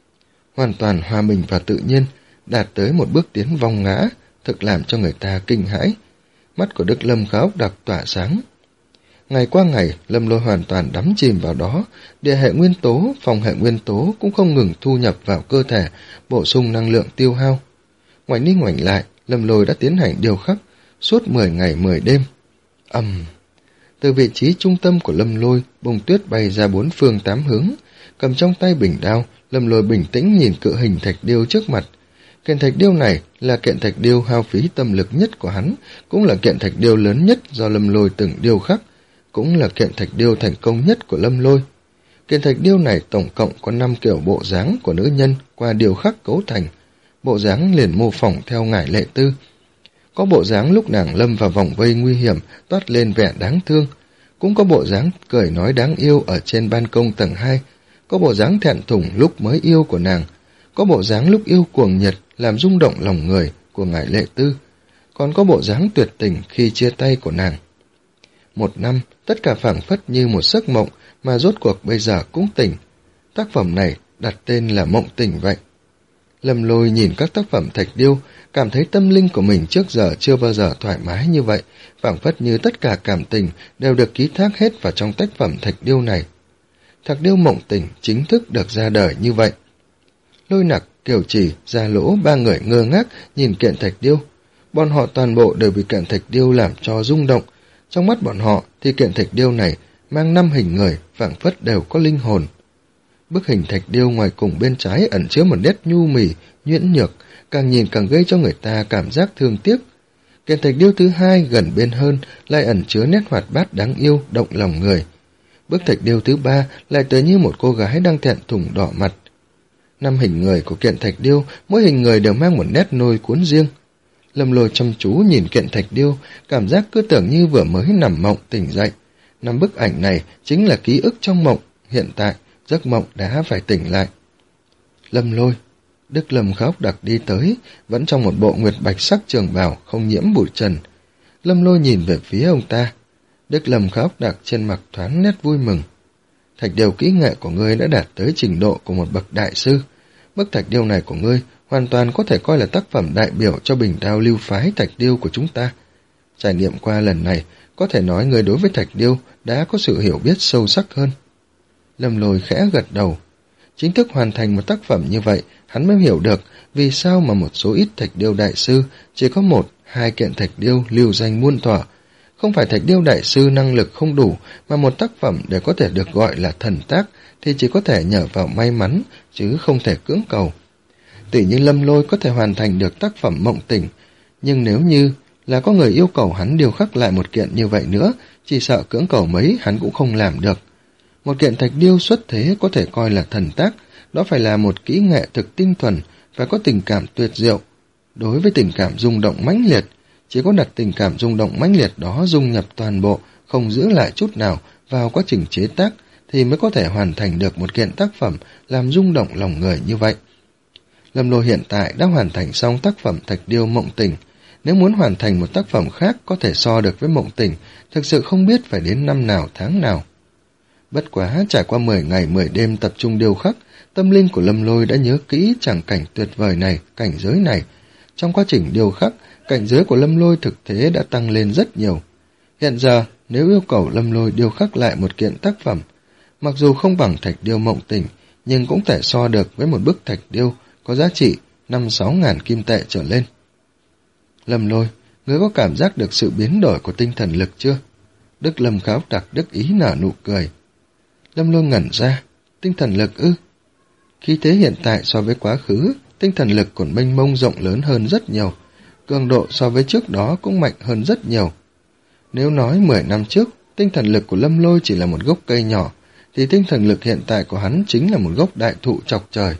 Hoàn toàn hòa mình vào tự nhiên, đạt tới một bước tiến vong ngã, thực làm cho người ta kinh hãi. Mắt của Đức Lâm Kháo Đặc tỏa sáng. Ngày qua ngày, Lâm Lôi hoàn toàn đắm chìm vào đó, địa hệ nguyên tố, phòng hệ nguyên tố cũng không ngừng thu nhập vào cơ thể, bổ sung năng lượng tiêu hao. Ngoảnh đi ngoảnh lại, Lâm Lôi đã tiến hành điêu khắc suốt mười ngày mười đêm. Ầm! Um, từ vị trí trung tâm của Lâm Lôi, bông tuyết bay ra bốn phương tám hướng, cầm trong tay bình đao, Lâm Lôi bình tĩnh nhìn cự hình thạch điêu trước mặt. Kiện thạch điêu này là kiện thạch điêu hao phí tâm lực nhất của hắn, cũng là kiện thạch điêu lớn nhất do Lâm Lôi từng điêu khắc, cũng là kiện thạch điêu thành công nhất của Lâm Lôi. Kiện thạch điêu này tổng cộng có năm kiểu bộ dáng của nữ nhân qua điêu khắc cấu thành, bộ dáng liền mô phỏng theo Ngải Lệ Tư. Có bộ dáng lúc nàng lâm vào vòng vây nguy hiểm, toát lên vẻ đáng thương. Cũng có bộ dáng cười nói đáng yêu ở trên ban công tầng hai. Có bộ dáng thẹn thùng lúc mới yêu của nàng. Có bộ dáng lúc yêu cuồng nhiệt, làm rung động lòng người của Ngải Lệ Tư. Còn có bộ dáng tuyệt tình khi chia tay của nàng. Một năm, tất cả phảng phất như một giấc mộng, mà rốt cuộc bây giờ cũng tỉnh. Tác phẩm này đặt tên là Mộng Tình vậy. Lâm Lôi nhìn các tác phẩm thạch điêu, cảm thấy tâm linh của mình trước giờ chưa bao giờ thoải mái như vậy, phảng phất như tất cả cảm tình đều được ký thác hết vào trong tác phẩm thạch điêu này. Thạch điêu Mộng Tình chính thức được ra đời như vậy. Lôi Nặc, Kiều Trì, Gia Lỗ ba người ngơ ngác nhìn kiện thạch điêu. Bọn họ toàn bộ đều bị kiện thạch điêu làm cho rung động. Trong mắt bọn họ thì kiện thạch điêu này mang năm hình người, phảng phất đều có linh hồn. Bức hình thạch điêu ngoài cùng bên trái ẩn chứa một nét nhu mì, nhuyễn nhược, càng nhìn càng gây cho người ta cảm giác thương tiếc. Kiện thạch điêu thứ hai gần bên hơn lại ẩn chứa nét hoạt bát đáng yêu, động lòng người. Bức thạch điêu thứ ba lại tựa như một cô gái đang thẹn thùng đỏ mặt. Năm hình người của kiện thạch điêu, mỗi hình người đều mang một nét nôi cuốn riêng. Lâm Lôi chăm chú nhìn kiện thạch điêu, cảm giác cứ tưởng như vừa mới nằm mộng tỉnh dậy. Năm bức ảnh này chính là ký ức trong mộng, hiện tại giấc mộng đã phải tỉnh lại. Lâm Lôi, Đức Lâm Khóc Đặc đi tới, vẫn trong một bộ nguyệt bạch sắc trường bào không nhiễm bụi trần. Lâm Lôi nhìn về phía ông ta. Đức Lâm Khóc Đặc trên mặt thoáng nét vui mừng. Thạch điêu kỹ nghệ của ngươi đã đạt tới trình độ của một bậc đại sư. Bức thạch điêu này của ngươi hoàn toàn có thể coi là tác phẩm đại biểu cho Bình Đao lưu phái thạch điêu của chúng ta. Trải nghiệm qua lần này, có thể nói người đối với thạch điêu đã có sự hiểu biết sâu sắc hơn. Lâm Lôi khẽ gật đầu. Chính thức hoàn thành một tác phẩm như vậy, hắn mới hiểu được vì sao mà một số ít thạch điêu đại sư chỉ có một, hai kiện thạch điêu lưu danh muôn thuở. Không phải thạch điêu đại sư năng lực không đủ, mà một tác phẩm để có thể được gọi là thần tác thì chỉ có thể nhờ vào may mắn, chứ không thể cưỡng cầu. Tỷ như Lâm Lôi có thể hoàn thành được tác phẩm Mộng Tình, nhưng nếu như là có người yêu cầu hắn điêu khắc lại một kiện như vậy nữa, chỉ sợ cưỡng cầu mấy hắn cũng không làm được. Một kiện thạch điêu xuất thế có thể coi là thần tác, đó phải là một kỹ nghệ thực tinh thuần, phải có tình cảm tuyệt diệu. Đối với tình cảm rung động mãnh liệt, chỉ có đặt tình cảm rung động mãnh liệt đó dung nhập toàn bộ, không giữ lại chút nào vào quá trình chế tác, thì mới có thể hoàn thành được một kiện tác phẩm làm rung động lòng người như vậy. Lâm Lôi hiện tại đã hoàn thành xong tác phẩm thạch điêu Mộng Tình. Nếu muốn hoàn thành một tác phẩm khác có thể so được với Mộng Tình, thực sự không biết phải đến năm nào tháng nào. Bất quá trải qua mười ngày mười đêm tập trung điêu khắc, tâm linh của Lâm Lôi đã nhớ kỹ tràng cảnh tuyệt vời này, cảnh giới này. Trong quá trình điêu khắc, cảnh giới của Lâm Lôi thực thế đã tăng lên rất nhiều. Hiện giờ, nếu yêu cầu Lâm Lôi điêu khắc lại một kiện tác phẩm, mặc dù không bằng thạch điêu Mộng Tình, nhưng cũng thể so được với một bức thạch điêu có giá trị năm sáu ngàn kim tệ trở lên. Lâm Lôi, ngươi có cảm giác được sự biến đổi của tinh thần lực chưa? Đức Lâm Khóc Đặc đắc ý nở nụ cười. Lâm Lôi ngẩn ra, tinh thần lực ư? Khí thế hiện tại so với quá khứ, tinh thần lực còn mênh mông rộng lớn hơn rất nhiều, cường độ so với trước đó cũng mạnh hơn rất nhiều. Nếu nói mười năm trước, tinh thần lực của Lâm Lôi chỉ là một gốc cây nhỏ, thì tinh thần lực hiện tại của hắn chính là một gốc đại thụ chọc trời.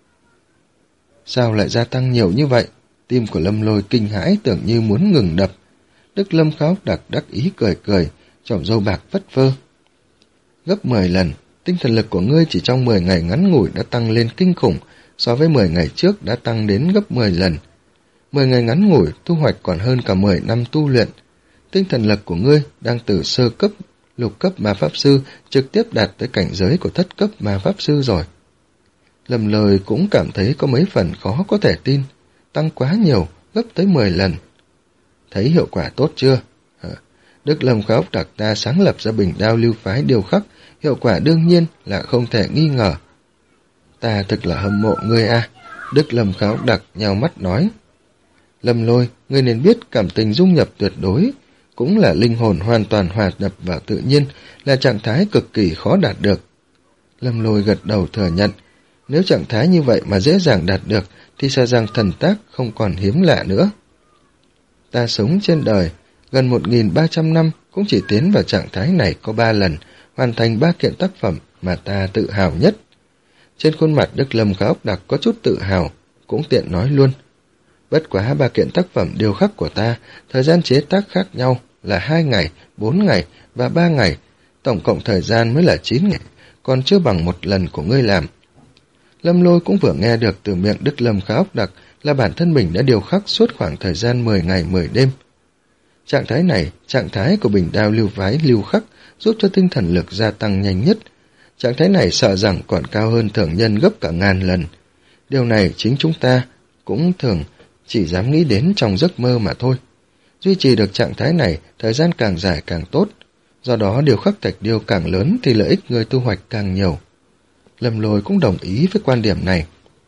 Sao lại gia tăng nhiều như vậy? Tim của Lâm Lôi kinh hãi tưởng như muốn ngừng đập. Đức Lâm Khóc Đặc đắc ý cười cười, tròm râu bạc vất vơ. Gấp mười lần, tinh thần lực của ngươi chỉ trong mười ngày ngắn ngủi đã tăng lên kinh khủng, so với mười ngày trước đã tăng đến gấp mười lần. mười ngày ngắn ngủi thu hoạch còn hơn cả mười năm tu luyện. Tinh thần lực của ngươi đang từ sơ cấp, lục cấp ma pháp sư trực tiếp đạt tới cảnh giới của thất cấp ma pháp sư rồi. Lâm Lôi cũng cảm thấy có mấy phần khó có thể tin, tăng quá nhiều, gấp tới mười lần. Thấy hiệu quả tốt chưa? Đức Lâm Khóc Đặc ta sáng lập ra Bình Đao lưu phái điêu khắc, hiệu quả đương nhiên là không thể nghi ngờ. Ta thực là hâm mộ ngươi a. Đức Lâm Khóc Đặc nhào mắt nói. Lâm Lôi, ngươi nên biết cảm tình dung nhập tuyệt đối, cũng là linh hồn hoàn toàn hòa nhập vào tự nhiên, là trạng thái cực kỳ khó đạt được. Lâm Lôi gật đầu thừa nhận, nếu trạng thái như vậy mà dễ dàng đạt được, thì sợ rằng thần tác không còn hiếm lạ nữa. Ta sống trên đời, gần một nghìn ba trăm năm cũng chỉ tiến vào trạng thái này có ba lần, hoàn thành ba kiện tác phẩm mà ta tự hào nhất. Trên khuôn mặt Đức Lâm Khóc Đặc có chút tự hào, cũng tiện nói luôn. Bất quá ba kiện tác phẩm điêu khắc của ta, thời gian chế tác khác nhau là hai ngày, bốn ngày và ba ngày, tổng cộng thời gian mới là chín ngày, còn chưa bằng một lần của ngươi làm. Lâm Lôi cũng vừa nghe được từ miệng Đức Lâm Khá Ốc Đặc là bản thân mình đã điêu khắc suốt khoảng thời gian mười ngày mười đêm. Trạng thái này, trạng thái của bình đao lưu vái lưu khắc, giúp cho tinh thần lực gia tăng nhanh nhất. Trạng thái này sợ rằng còn cao hơn thường nhân gấp cả ngàn lần. Điều này chính chúng ta cũng thường chỉ dám nghĩ đến trong giấc mơ mà thôi. Duy trì được trạng thái này, thời gian càng dài càng tốt. Do đó điều khắc thạch điêu càng lớn thì lợi ích người thu hoạch càng nhiều. Lâm Lôi cũng đồng ý với quan điểm này.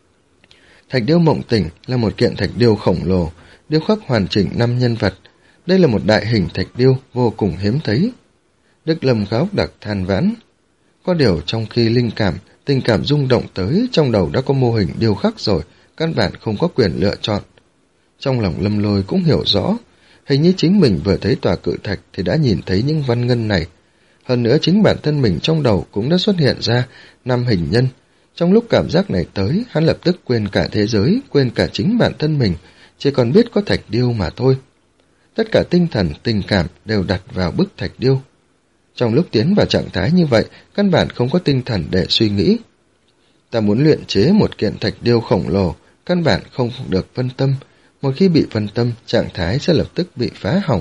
Thạch điêu Mộng Tỉnh là một kiện thạch điêu khổng lồ, điêu khắc hoàn chỉnh năm nhân vật. Đây là một đại hình thạch điêu vô cùng hiếm thấy. Đức Lâm Khá Ốc Đặc than vãn. Có điều trong khi linh cảm, tình cảm rung động tới, trong đầu đã có mô hình điêu khắc rồi, căn bản không có quyền lựa chọn. Trong lòng Lâm Lôi cũng hiểu rõ, hình như chính mình vừa thấy tòa cự thạch thì đã nhìn thấy những văn ngân này. Hơn nữa chính bản thân mình trong đầu cũng đã xuất hiện ra năm hình nhân. Trong lúc cảm giác này tới, hắn lập tức quên cả thế giới, quên cả chính bản thân mình, chỉ còn biết có thạch điêu mà thôi. Tất cả tinh thần, tình cảm đều đặt vào bức thạch điêu. Trong lúc tiến vào trạng thái như vậy, căn bản không có tinh thần để suy nghĩ. Ta muốn luyện chế một kiện thạch điêu khổng lồ, căn bản không được phân tâm. Một khi bị phân tâm, trạng thái sẽ lập tức bị phá hỏng.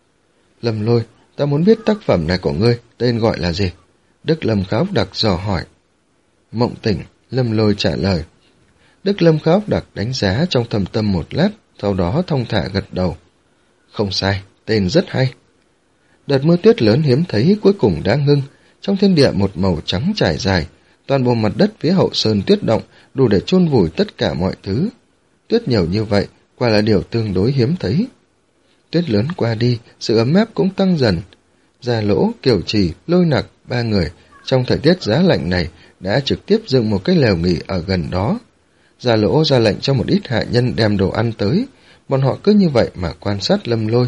Lâm Lôi, ta muốn biết tác phẩm này của ngươi, tên gọi là gì? Đức Lâm Khá Ốc Đặc dò hỏi. Mộng Tỉnh, Lâm Lôi trả lời. Đức Lâm Khá Ốc Đặc đánh giá trong thầm tâm một lát, sau đó thong thả gật đầu. Không sai, tên rất hay. Đợt mưa tuyết lớn hiếm thấy cuối cùng đã ngưng, trong thiên địa một màu trắng trải dài, toàn bộ mặt đất phía hậu sơn tuyết động đủ để chôn vùi tất cả mọi thứ. Tuyết nhiều như vậy, quả là điều tương đối hiếm thấy. Tuyết lớn qua đi, sự ấm áp cũng tăng dần. Gia Lỗ, Kiều Trì, Lôi Nặc, ba người, trong thời tiết giá lạnh này, đã trực tiếp dựng một cái lều nghỉ ở gần đó. Gia Lỗ ra lệnh cho một ít hạ nhân đem đồ ăn tới, bọn họ cứ như vậy mà quan sát Lâm Lôi.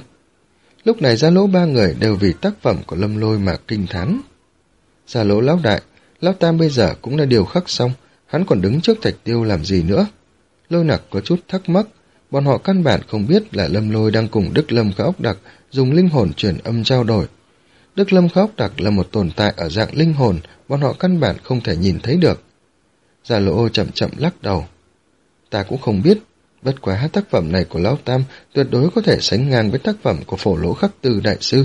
Lúc này Gia Lỗ ba người đều vì tác phẩm của Lâm Lôi mà kinh thán. Gia Lỗ lão đại, lão tam bây giờ cũng đã điều khắc xong, hắn còn đứng trước thạch điêu làm gì nữa? Lôi Nặc có chút thắc mắc, bọn họ căn bản không biết là Lâm Lôi đang cùng Đức Lâm Khá Ốc Đặc dùng linh hồn truyền âm trao đổi. Đức Lâm Khá Ốc Đặc là một tồn tại ở dạng linh hồn, bọn họ căn bản không thể nhìn thấy được. Gia Lỗ chậm chậm lắc đầu. Ta cũng không biết, bất quá tác phẩm này của Lão Tam tuyệt đối có thể sánh ngang với tác phẩm của Phổ Lỗ Khắc Tư Đại Sư.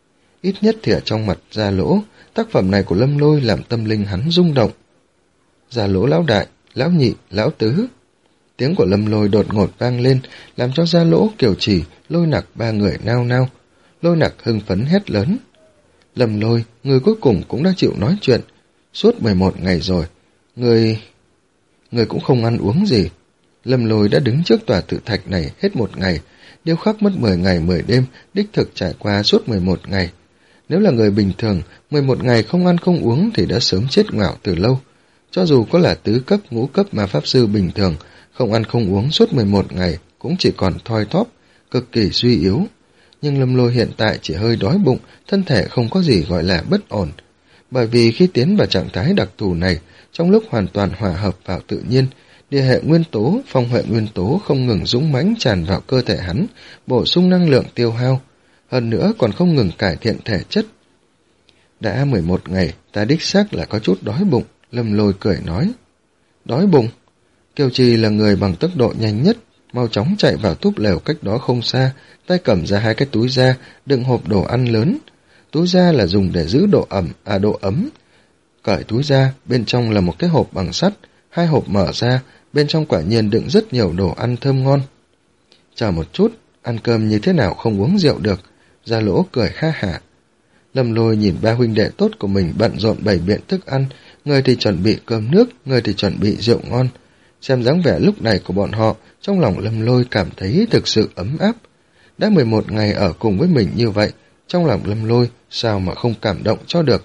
Ít nhất thì ở trong mặt Gia Lỗ, tác phẩm này của Lâm Lôi làm tâm linh hắn rung động. Gia Lỗ lão đại, lão nhị, lão tứ. Tiếng của Lâm Lôi đột ngột vang lên, làm cho Gia Lỗ, Kiều Trì, Lôi Nặc ba người nao nao. Lôi Nặc hưng phấn hét lớn. Lâm Lôi, người cuối cùng cũng đã chịu nói chuyện. Suốt mười một ngày rồi, người... người cũng không ăn uống gì. Lâm Lôi đã đứng trước tòa tự thạch này hết một ngày, điêu khắc mất mười ngày mười đêm, đích thực trải qua suốt mười một ngày. Nếu là người bình thường, mười một ngày không ăn không uống thì đã sớm chết ngạo từ lâu. Cho dù có là tứ cấp, ngũ cấp mà pháp sư bình thường, không ăn không uống suốt mười một ngày cũng chỉ còn thoi thóp, cực kỳ suy yếu. Nhưng Lâm Lôi hiện tại chỉ hơi đói bụng, thân thể không có gì gọi là bất ổn. Bởi vì khi tiến vào trạng thái đặc thù này, trong lúc hoàn toàn hòa hợp vào tự nhiên, địa hệ nguyên tố, phong hệ nguyên tố không ngừng dũng mãnh tràn vào cơ thể hắn, bổ sung năng lượng tiêu hao, hơn nữa còn không ngừng cải thiện thể chất. Đã mười một ngày, ta đích xác là có chút đói bụng, Lâm Lôi cười nói. Đói bụng? Kiều Trì là người bằng tốc độ nhanh nhất, mau chóng chạy vào túp lều cách đó không xa, tay cầm ra hai cái túi da, đựng hộp đồ ăn lớn. Túi da là dùng để giữ độ ẩm, à độ ấm. Cởi túi da, bên trong là một cái hộp bằng sắt, hai hộp mở ra, bên trong quả nhiên đựng rất nhiều đồ ăn thơm ngon. Chờ một chút, ăn cơm như thế nào không uống rượu được, Gia Lỗ cười ha hả. Lâm Lôi nhìn ba huynh đệ tốt của mình bận rộn bày biện thức ăn, người thì chuẩn bị cơm nước, người thì chuẩn bị rượu ngon. Xem dáng vẻ lúc này của bọn họ, trong lòng Lâm Lôi cảm thấy thực sự ấm áp. Đã mười một ngày ở cùng với mình như vậy, trong lòng Lâm Lôi sao mà không cảm động cho được.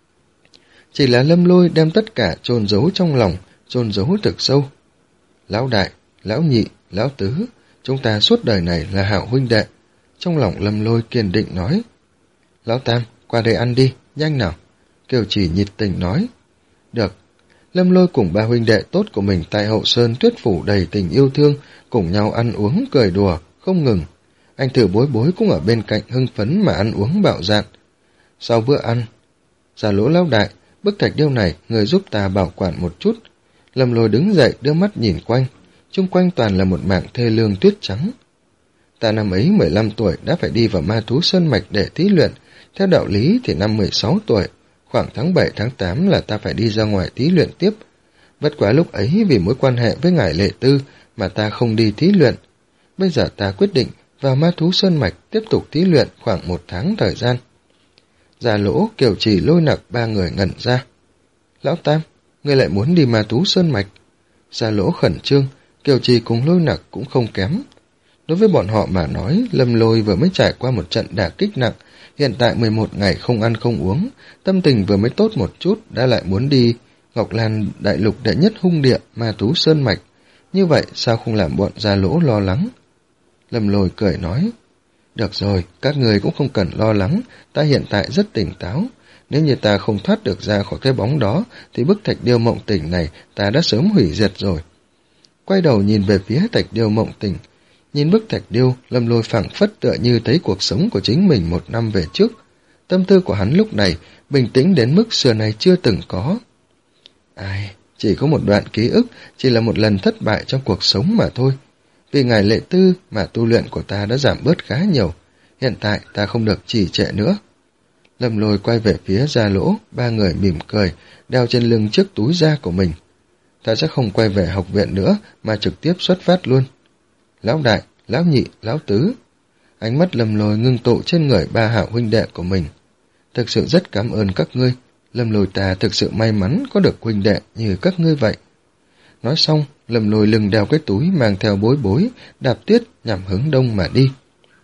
Chỉ là Lâm Lôi đem tất cả chôn giấu trong lòng, chôn giấu thực sâu. Lão đại, lão nhị, lão tứ, chúng ta suốt đời này là hảo huynh đệ. Trong lòng Lâm Lôi kiên định nói. Lão Tam, qua đây ăn đi, nhanh nào. Kiều Trì nhiệt tình nói. Được. Lâm Lôi cùng ba huynh đệ tốt của mình tại Hậu Sơn Tuyết Phủ đầy tình yêu thương, cùng nhau ăn uống cười đùa không ngừng. Anh Thử Bối Bối cũng ở bên cạnh hưng phấn mà ăn uống bạo dạn. Sau bữa ăn, Gia Lỗ lão đại, bức thạch điêu này người giúp ta bảo quản một chút. Lâm Lôi đứng dậy đưa mắt nhìn quanh, chung quanh toàn là một mảng thê lương tuyết trắng. Ta năm ấy mười lăm tuổi đã phải đi vào Ma Thú Sơn Mạch để thí luyện, theo đạo lý thì năm mười sáu tuổi, khoảng tháng bảy tháng tám là ta phải đi ra ngoài thí luyện tiếp. Bất quá lúc ấy vì mối quan hệ với ngài Lệ Tư mà ta không đi thí luyện. Bây giờ ta quyết định vào Ma Thú Sơn Mạch tiếp tục thí luyện khoảng một tháng thời gian. Gia Lỗ, Kiều Trì, Lôi Nặc ba người ngẩn ra. Lão Tam, ngươi lại muốn đi Ma Thú Sơn Mạch? Gia Lỗ khẩn trương, Kiều Trì cùng Lôi Nặc cũng không kém. Đối với bọn họ mà nói, Lâm Lôi vừa mới trải qua một trận đả kích nặng, hiện tại mười một ngày không ăn không uống, tâm tình vừa mới tốt một chút đã lại muốn đi Ngọc Lan đại lục đệ nhất hung địa Ma Thú Sơn Mạch. Như vậy sao không làm bọn Gia Lỗ lo lắng? Lâm Lôi cười nói, được rồi, các người cũng không cần lo lắng, ta hiện tại rất tỉnh táo. Nếu như ta không thoát được ra khỏi cái bóng đó, thì bức thạch điêu mộng tỉnh này ta đã sớm hủy diệt rồi. Quay đầu nhìn về phía thạch điêu mộng tỉnh, nhìn bức thạch điêu, Lâm Lôi phảng phất tựa như thấy cuộc sống của chính mình một năm về trước. Tâm tư của hắn lúc này bình tĩnh đến mức xưa nay chưa từng có. Ai, chỉ có một đoạn ký ức, chỉ là một lần thất bại trong cuộc sống mà thôi. Vì ngài Lệ Tư mà tu luyện của ta đã giảm bớt khá nhiều, hiện tại ta không được trì trệ nữa. Lâm Lôi quay về phía Gia Lỗ, ba người mỉm cười, đeo trên lưng chiếc túi da của mình. Ta sẽ không quay về học viện nữa, mà trực tiếp xuất phát luôn. Lão đại, lão nhị, lão tứ. Ánh mắt Lâm Lôi ngưng tụ trên người ba hảo huynh đệ của mình. Thực sự rất cảm ơn các ngươi, Lâm Lôi ta thực sự may mắn có được huynh đệ như các ngươi vậy. Nói xong, Lâm Lôi lưng đeo cái túi mang theo Bối Bối, đạp tuyết nhằm hướng đông mà đi.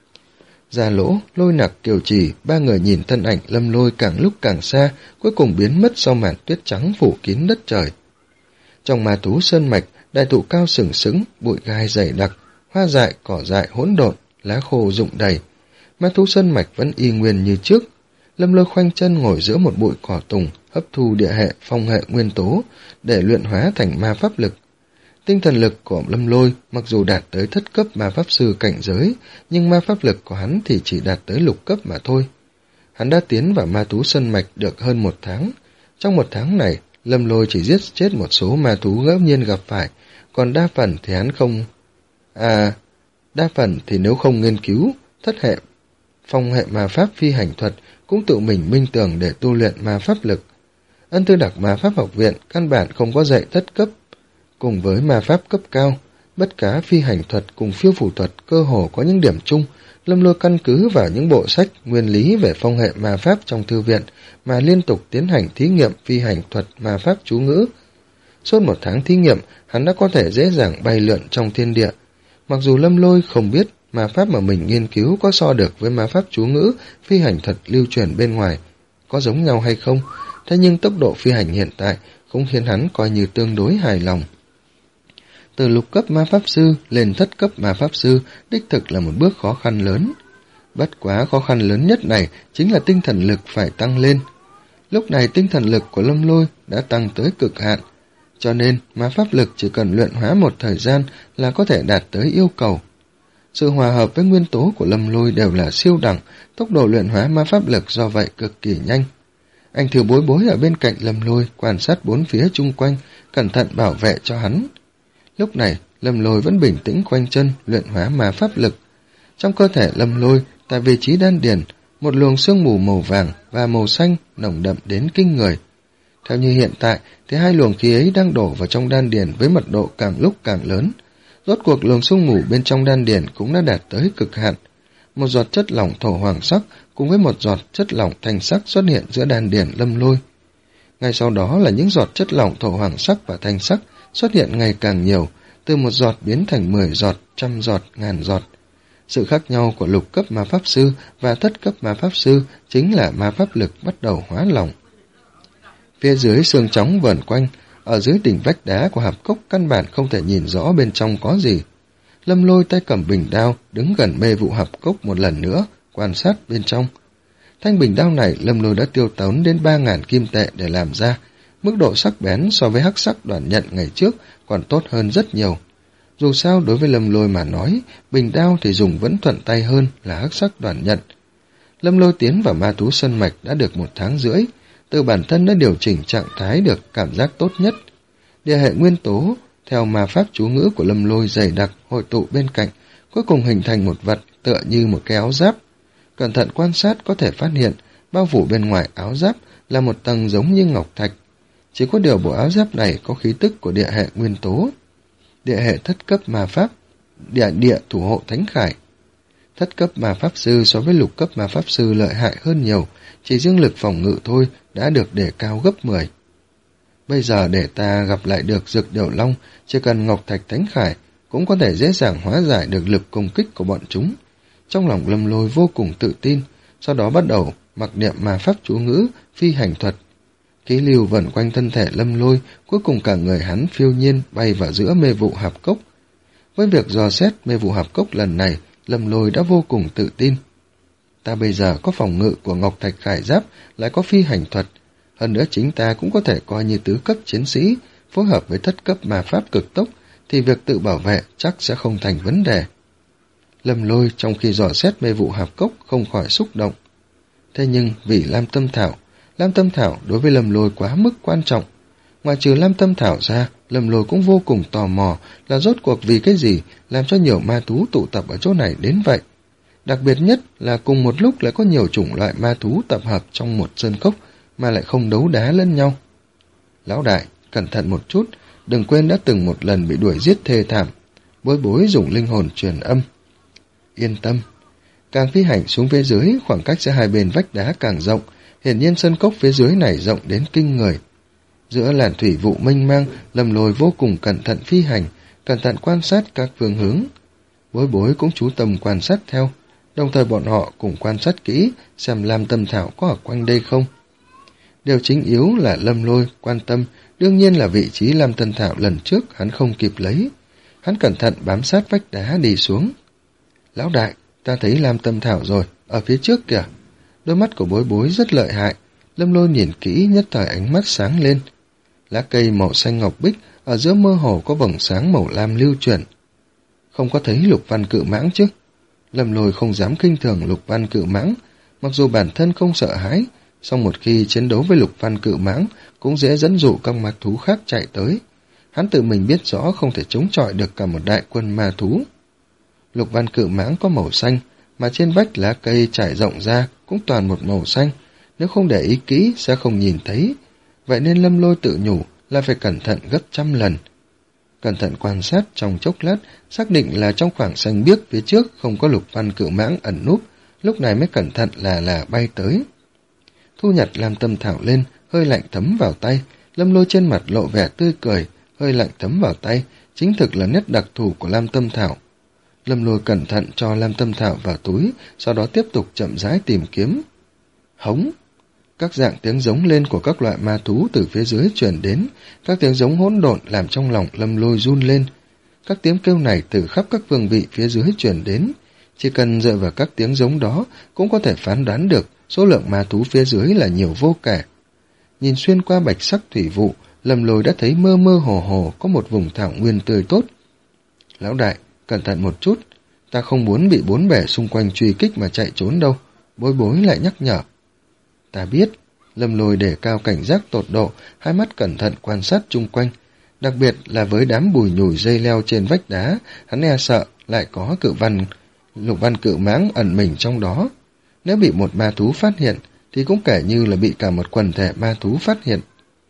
Gia Lỗ, Lôi Nặc, Kiều Trì, ba người nhìn thân ảnh Lâm Lôi càng lúc càng xa, cuối cùng biến mất sau màn tuyết trắng phủ kín đất trời. Trong Ma Thú Sơn Mạch, đại thụ cao sừng sững, bụi gai dày đặc, hoa dại, cỏ dại hỗn độn, lá khô rụng đầy. Ma Thú Sơn Mạch vẫn y nguyên như trước. Lâm Lôi khoanh chân ngồi giữa một bụi cỏ tùng, hấp thu địa hệ, phong hệ nguyên tố, để luyện hóa thành ma pháp lực. Tinh thần lực của Lâm Lôi mặc dù đạt tới thất cấp ma pháp sư cảnh giới, nhưng ma pháp lực của hắn thì chỉ đạt tới lục cấp mà thôi. Hắn đã tiến vào Ma Thú Sơn Mạch được hơn một tháng. Trong một tháng này, Lâm Lôi chỉ giết chết một số ma thú ngẫu nhiên gặp phải, còn đa phần thì hắn không... À, đa phần thì nếu không nghiên cứu, thất hệ, phong hệ ma pháp phi hành thuật cũng tự mình minh tường để tu luyện ma pháp lực. Ân Tư Đặc Ma Pháp Học Viện căn bản không có dạy thất cấp, cùng với ma pháp cấp cao, bất cá phi hành thuật cùng phiêu phủ thuật cơ hồ có những điểm chung. Lâm Lôi căn cứ vào những bộ sách nguyên lý về phong hệ ma pháp trong thư viện mà liên tục tiến hành thí nghiệm phi hành thuật ma pháp chú ngữ. Suốt một tháng thí nghiệm, hắn đã có thể dễ dàng bay lượn trong thiên địa. Mặc dù Lâm Lôi không biết ma pháp mà mình nghiên cứu có so được với ma pháp chú ngữ phi hành thuật lưu truyền bên ngoài có giống nhau hay không, thế nhưng tốc độ phi hành hiện tại cũng khiến hắn coi như tương đối hài lòng. Từ lục cấp ma pháp sư lên thất cấp ma pháp sư đích thực là một bước khó khăn lớn. Bất quá khó khăn lớn nhất này chính là tinh thần lực phải tăng lên. Lúc này tinh thần lực của Lâm Lôi đã tăng tới cực hạn, cho nên ma pháp lực chỉ cần luyện hóa một thời gian là có thể đạt tới yêu cầu. Sự hòa hợp với nguyên tố của Lâm Lôi đều là siêu đẳng, tốc độ luyện hóa ma pháp lực do vậy cực kỳ nhanh. Anh Thử Bối Bối ở bên cạnh Lâm Lôi quan sát bốn phía chung quanh, cẩn thận bảo vệ cho hắn. Lúc này, Lâm Lôi vẫn bình tĩnh khoanh chân luyện hóa ma pháp lực. Trong cơ thể Lâm Lôi, tại vị trí đan điền, một luồng sương mù màu vàng và màu xanh nồng đậm đến kinh người. Theo như hiện tại, thì hai luồng khí ấy đang đổ vào trong đan điền với mật độ càng lúc càng lớn. Rốt cuộc luồng sương mù bên trong đan điền cũng đã đạt tới cực hạn. Một giọt chất lỏng thổ hoàng sắc cùng với một giọt chất lỏng thanh sắc xuất hiện giữa đan điền Lâm Lôi. Ngay sau đó là những giọt chất lỏng thổ hoàng sắc và thanh sắc xuất hiện ngày càng nhiều, từ một giọt biến thành mười giọt, trăm giọt, ngàn giọt. Sự khác nhau của lục cấp ma pháp sư và thất cấp ma pháp sư chính là ma pháp lực bắt đầu hóa lỏng. Phía dưới xương trắng vờn quanh, ở dưới đỉnh vách đá của hạp cốc căn bản không thể nhìn rõ bên trong có gì. Lâm Lôi tay cầm bình đao, đứng gần mê vụ hạp cốc một lần nữa, quan sát bên trong. Thanh bình đao này Lâm Lôi đã tiêu tốn đến ba ngàn kim tệ để làm ra, mức độ sắc bén so với hắc sắc đoàn nhận ngày trước còn tốt hơn rất nhiều. Dù sao đối với Lâm Lôi mà nói, bình đao thì dùng vẫn thuận tay hơn là hắc sắc đoàn nhận. Lâm Lôi tiến vào ma thú sơn mạch đã được một tháng rưỡi, từ bản thân đã điều chỉnh trạng thái được cảm giác tốt nhất. Địa hệ nguyên tố, theo ma pháp chú ngữ của Lâm Lôi dày đặc hội tụ bên cạnh, cuối cùng hình thành một vật tựa như một cái áo giáp. Cẩn thận quan sát có thể phát hiện, bao phủ bên ngoài áo giáp là một tầng giống như ngọc thạch. Chỉ có điều bộ áo giáp này có khí tức của địa hệ nguyên tố. Địa hệ thất cấp ma pháp, địa địa thủ hộ thánh khải. Thất cấp ma pháp sư so với lục cấp ma pháp sư lợi hại hơn nhiều, chỉ riêng lực phòng ngự thôi đã được đề cao gấp mười. Bây giờ để ta gặp lại được Dược Điểu Long, chỉ cần ngọc thạch thánh khải cũng có thể dễ dàng hóa giải được lực công kích của bọn chúng. Trong lòng Lâm Lôi vô cùng tự tin, sau đó bắt đầu mặc niệm ma pháp chú ngữ, phi hành thuật. Khí lưu vẩn quanh thân thể Lâm Lôi, cuối cùng cả người hắn phiêu nhiên bay vào giữa mê vụ hạp cốc. Với việc dò xét mê vụ hạp cốc lần này, Lâm Lôi đã vô cùng tự tin. Ta bây giờ có phòng ngự của ngọc thạch khải giáp, lại có phi hành thuật. Hơn nữa chính ta cũng có thể coi như tứ cấp chiến sĩ, phối hợp với thất cấp ma pháp cực tốc, thì việc tự bảo vệ chắc sẽ không thành vấn đề. Lâm Lôi trong khi dò xét mê vụ hạp cốc không khỏi xúc động. Thế nhưng vì Lam Tâm Thảo, Lam Tâm Thảo đối với Lâm Lôi quá mức quan trọng. Ngoài trừ Lam Tâm Thảo ra, Lâm Lôi cũng vô cùng tò mò là rốt cuộc vì cái gì làm cho nhiều ma thú tụ tập ở chỗ này đến vậy. Đặc biệt nhất là cùng một lúc lại có nhiều chủng loại ma thú tập hợp trong một sơn cốc mà lại không đấu đá lẫn nhau. Lão đại, cẩn thận một chút, đừng quên đã từng một lần bị đuổi giết thê thảm. Bối Bối dùng linh hồn truyền âm. Yên tâm. Càng phi hành xuống phía dưới, khoảng cách giữa hai bên vách đá càng rộng, hiển nhiên sân cốc phía dưới này rộng đến kinh người. Giữa làn thủy vụ mênh mang, Lâm Lôi vô cùng cẩn thận phi hành, cẩn thận quan sát các phương hướng. Bối Bối cũng chú tâm quan sát theo, đồng thời bọn họ cùng quan sát kỹ xem Lam Tâm Thảo có ở quanh đây không. Điều chính yếu là Lâm Lôi quan tâm, đương nhiên là vị trí Lam Tâm Thảo lần trước hắn không kịp lấy. Hắn cẩn thận bám sát vách đá đi xuống. Lão đại, ta thấy Lam Tâm Thảo rồi, ở phía trước kìa. Đôi mắt của Bối Bối rất lợi hại, Lâm Lôi nhìn kỹ nhất thời ánh mắt sáng lên. Lá cây màu xanh ngọc bích, ở giữa mơ hồ có vầng sáng màu lam lưu chuyển. Không có thấy lục văn cự mãng chứ? Lâm Lôi không dám khinh thường lục văn cự mãng, mặc dù bản thân không sợ hãi, song một khi chiến đấu với lục văn cự mãng cũng dễ dẫn dụ các ma thú khác chạy tới. Hắn tự mình biết rõ không thể chống chọi được cả một đại quân ma thú. Lục văn cự mãng có màu xanh, mà trên vách lá cây trải rộng ra cũng toàn một màu xanh, nếu không để ý kỹ sẽ không nhìn thấy. Vậy nên Lâm Lôi tự nhủ là phải cẩn thận gấp trăm lần. Cẩn thận quan sát trong chốc lát, xác định là trong khoảng xanh biếc phía trước không có lục văn cự mãng ẩn núp, lúc này mới cẩn thận là là bay tới. Thu nhặt Lam Tâm Thảo lên, hơi lạnh thấm vào tay, Lâm Lôi trên mặt lộ vẻ tươi cười, hơi lạnh thấm vào tay, chính thực là nét đặc thù của Lam Tâm Thảo. Lâm Lôi cẩn thận cho Lam Tâm Thảo vào túi, sau đó tiếp tục chậm rãi tìm kiếm. Hống! Các dạng tiếng giống lên của các loại ma thú từ phía dưới truyền đến, các tiếng giống hỗn độn làm trong lòng Lâm Lôi run lên. Các tiếng kêu này từ khắp các phương vị phía dưới truyền đến, chỉ cần dựa vào các tiếng giống đó cũng có thể phán đoán được số lượng ma thú phía dưới là nhiều vô kể. Nhìn xuyên qua bạch sắc thủy vụ, Lâm Lôi đã thấy mơ mơ hồ hồ có một vùng thảo nguyên tươi tốt. Lão đại, cẩn thận một chút, ta không muốn bị bốn bể xung quanh truy kích mà chạy trốn đâu. Bối Bối lại nhắc nhở. Ta biết. Lâm Lôi đề cao cảnh giác tột độ, hai mắt cẩn thận quan sát chung quanh. Đặc biệt là với đám bùi nhùi dây leo trên vách đá, hắn e sợ lại có cự văn, lục văn cự mãng ẩn mình trong đó. Nếu bị một ma thú phát hiện, thì cũng kể như là bị cả một quần thể ma thú phát hiện.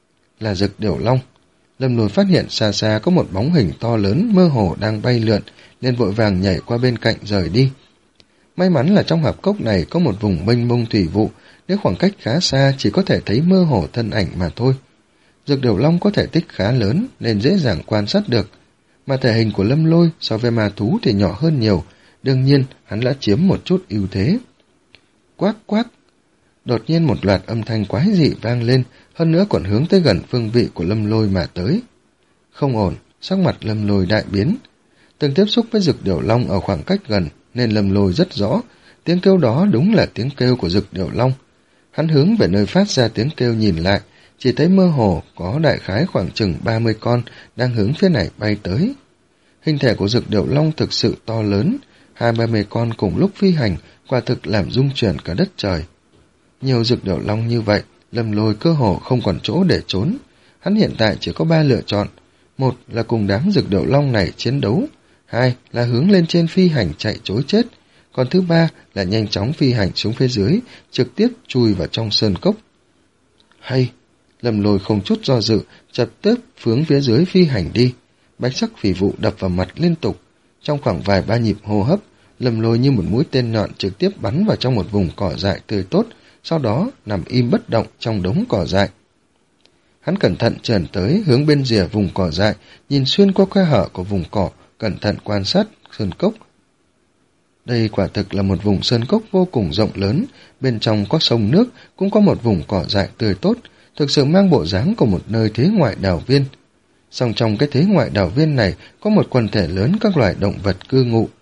Là Dược Điểu Long. Lâm Lôi phát hiện xa xa có một bóng hình to lớn mơ hồ đang bay lượn, nên vội vàng nhảy qua bên cạnh rời đi. May mắn là trong hạp cốc này có một vùng mênh mông thủy vụ, nếu khoảng cách khá xa chỉ có thể thấy mơ hồ thân ảnh mà thôi. Dược Điểu Long có thể tích khá lớn nên dễ dàng quan sát được, mà thể hình của Lâm Lôi so với ma thú thì nhỏ hơn nhiều, đương nhiên hắn đã chiếm một chút ưu thế. Quác quác! Đột nhiên một loạt âm thanh quái dị vang lên, hơn nữa còn hướng tới gần phương vị của Lâm Lôi mà tới. Không ổn, sắc mặt Lâm Lôi đại biến. Từng tiếp xúc với Dược Điểu Long ở khoảng cách gần nên Lâm Lôi rất rõ, tiếng kêu đó đúng là tiếng kêu của Dược Điểu Long. Hắn hướng về nơi phát ra tiếng kêu nhìn lại, chỉ thấy mơ hồ có đại khái khoảng chừng ba mươi con đang hướng phía này bay tới. Hình thể của dược điểu long thực sự to lớn, hai ba mươi con cùng lúc phi hành, quả thực làm rung chuyển cả đất trời. Nhiều dược điểu long như vậy, Lâm Lôi cơ hồ không còn chỗ để trốn. Hắn hiện tại chỉ có ba lựa chọn, một là cùng đám dược điểu long này chiến đấu, hai là hướng lên trên phi hành chạy trối chết, còn thứ ba là nhanh chóng phi hành xuống phía dưới, trực tiếp chui vào trong sơn cốc. Hay, Lâm Lôi không chút do dự, chập tiếp hướng phía dưới phi hành đi. Bạch sắc phỉ vụ đập vào mặt liên tục. Trong khoảng vài ba nhịp hô hấp, Lâm Lôi như một mũi tên nhọn trực tiếp bắn vào trong một vùng cỏ dại tươi tốt, sau đó nằm im bất động trong đống cỏ dại. Hắn cẩn thận trườn tới hướng bên rìa vùng cỏ dại, nhìn xuyên qua khe hở của vùng cỏ, cẩn thận quan sát sơn cốc. Đây quả thực là một vùng sơn cốc vô cùng rộng lớn, bên trong có sông nước, cũng có một vùng cỏ dại tươi tốt, thực sự mang bộ dáng của một nơi thế ngoại đảo viên. Song trong cái thế ngoại đảo viên này có một quần thể lớn các loài động vật cư ngụ.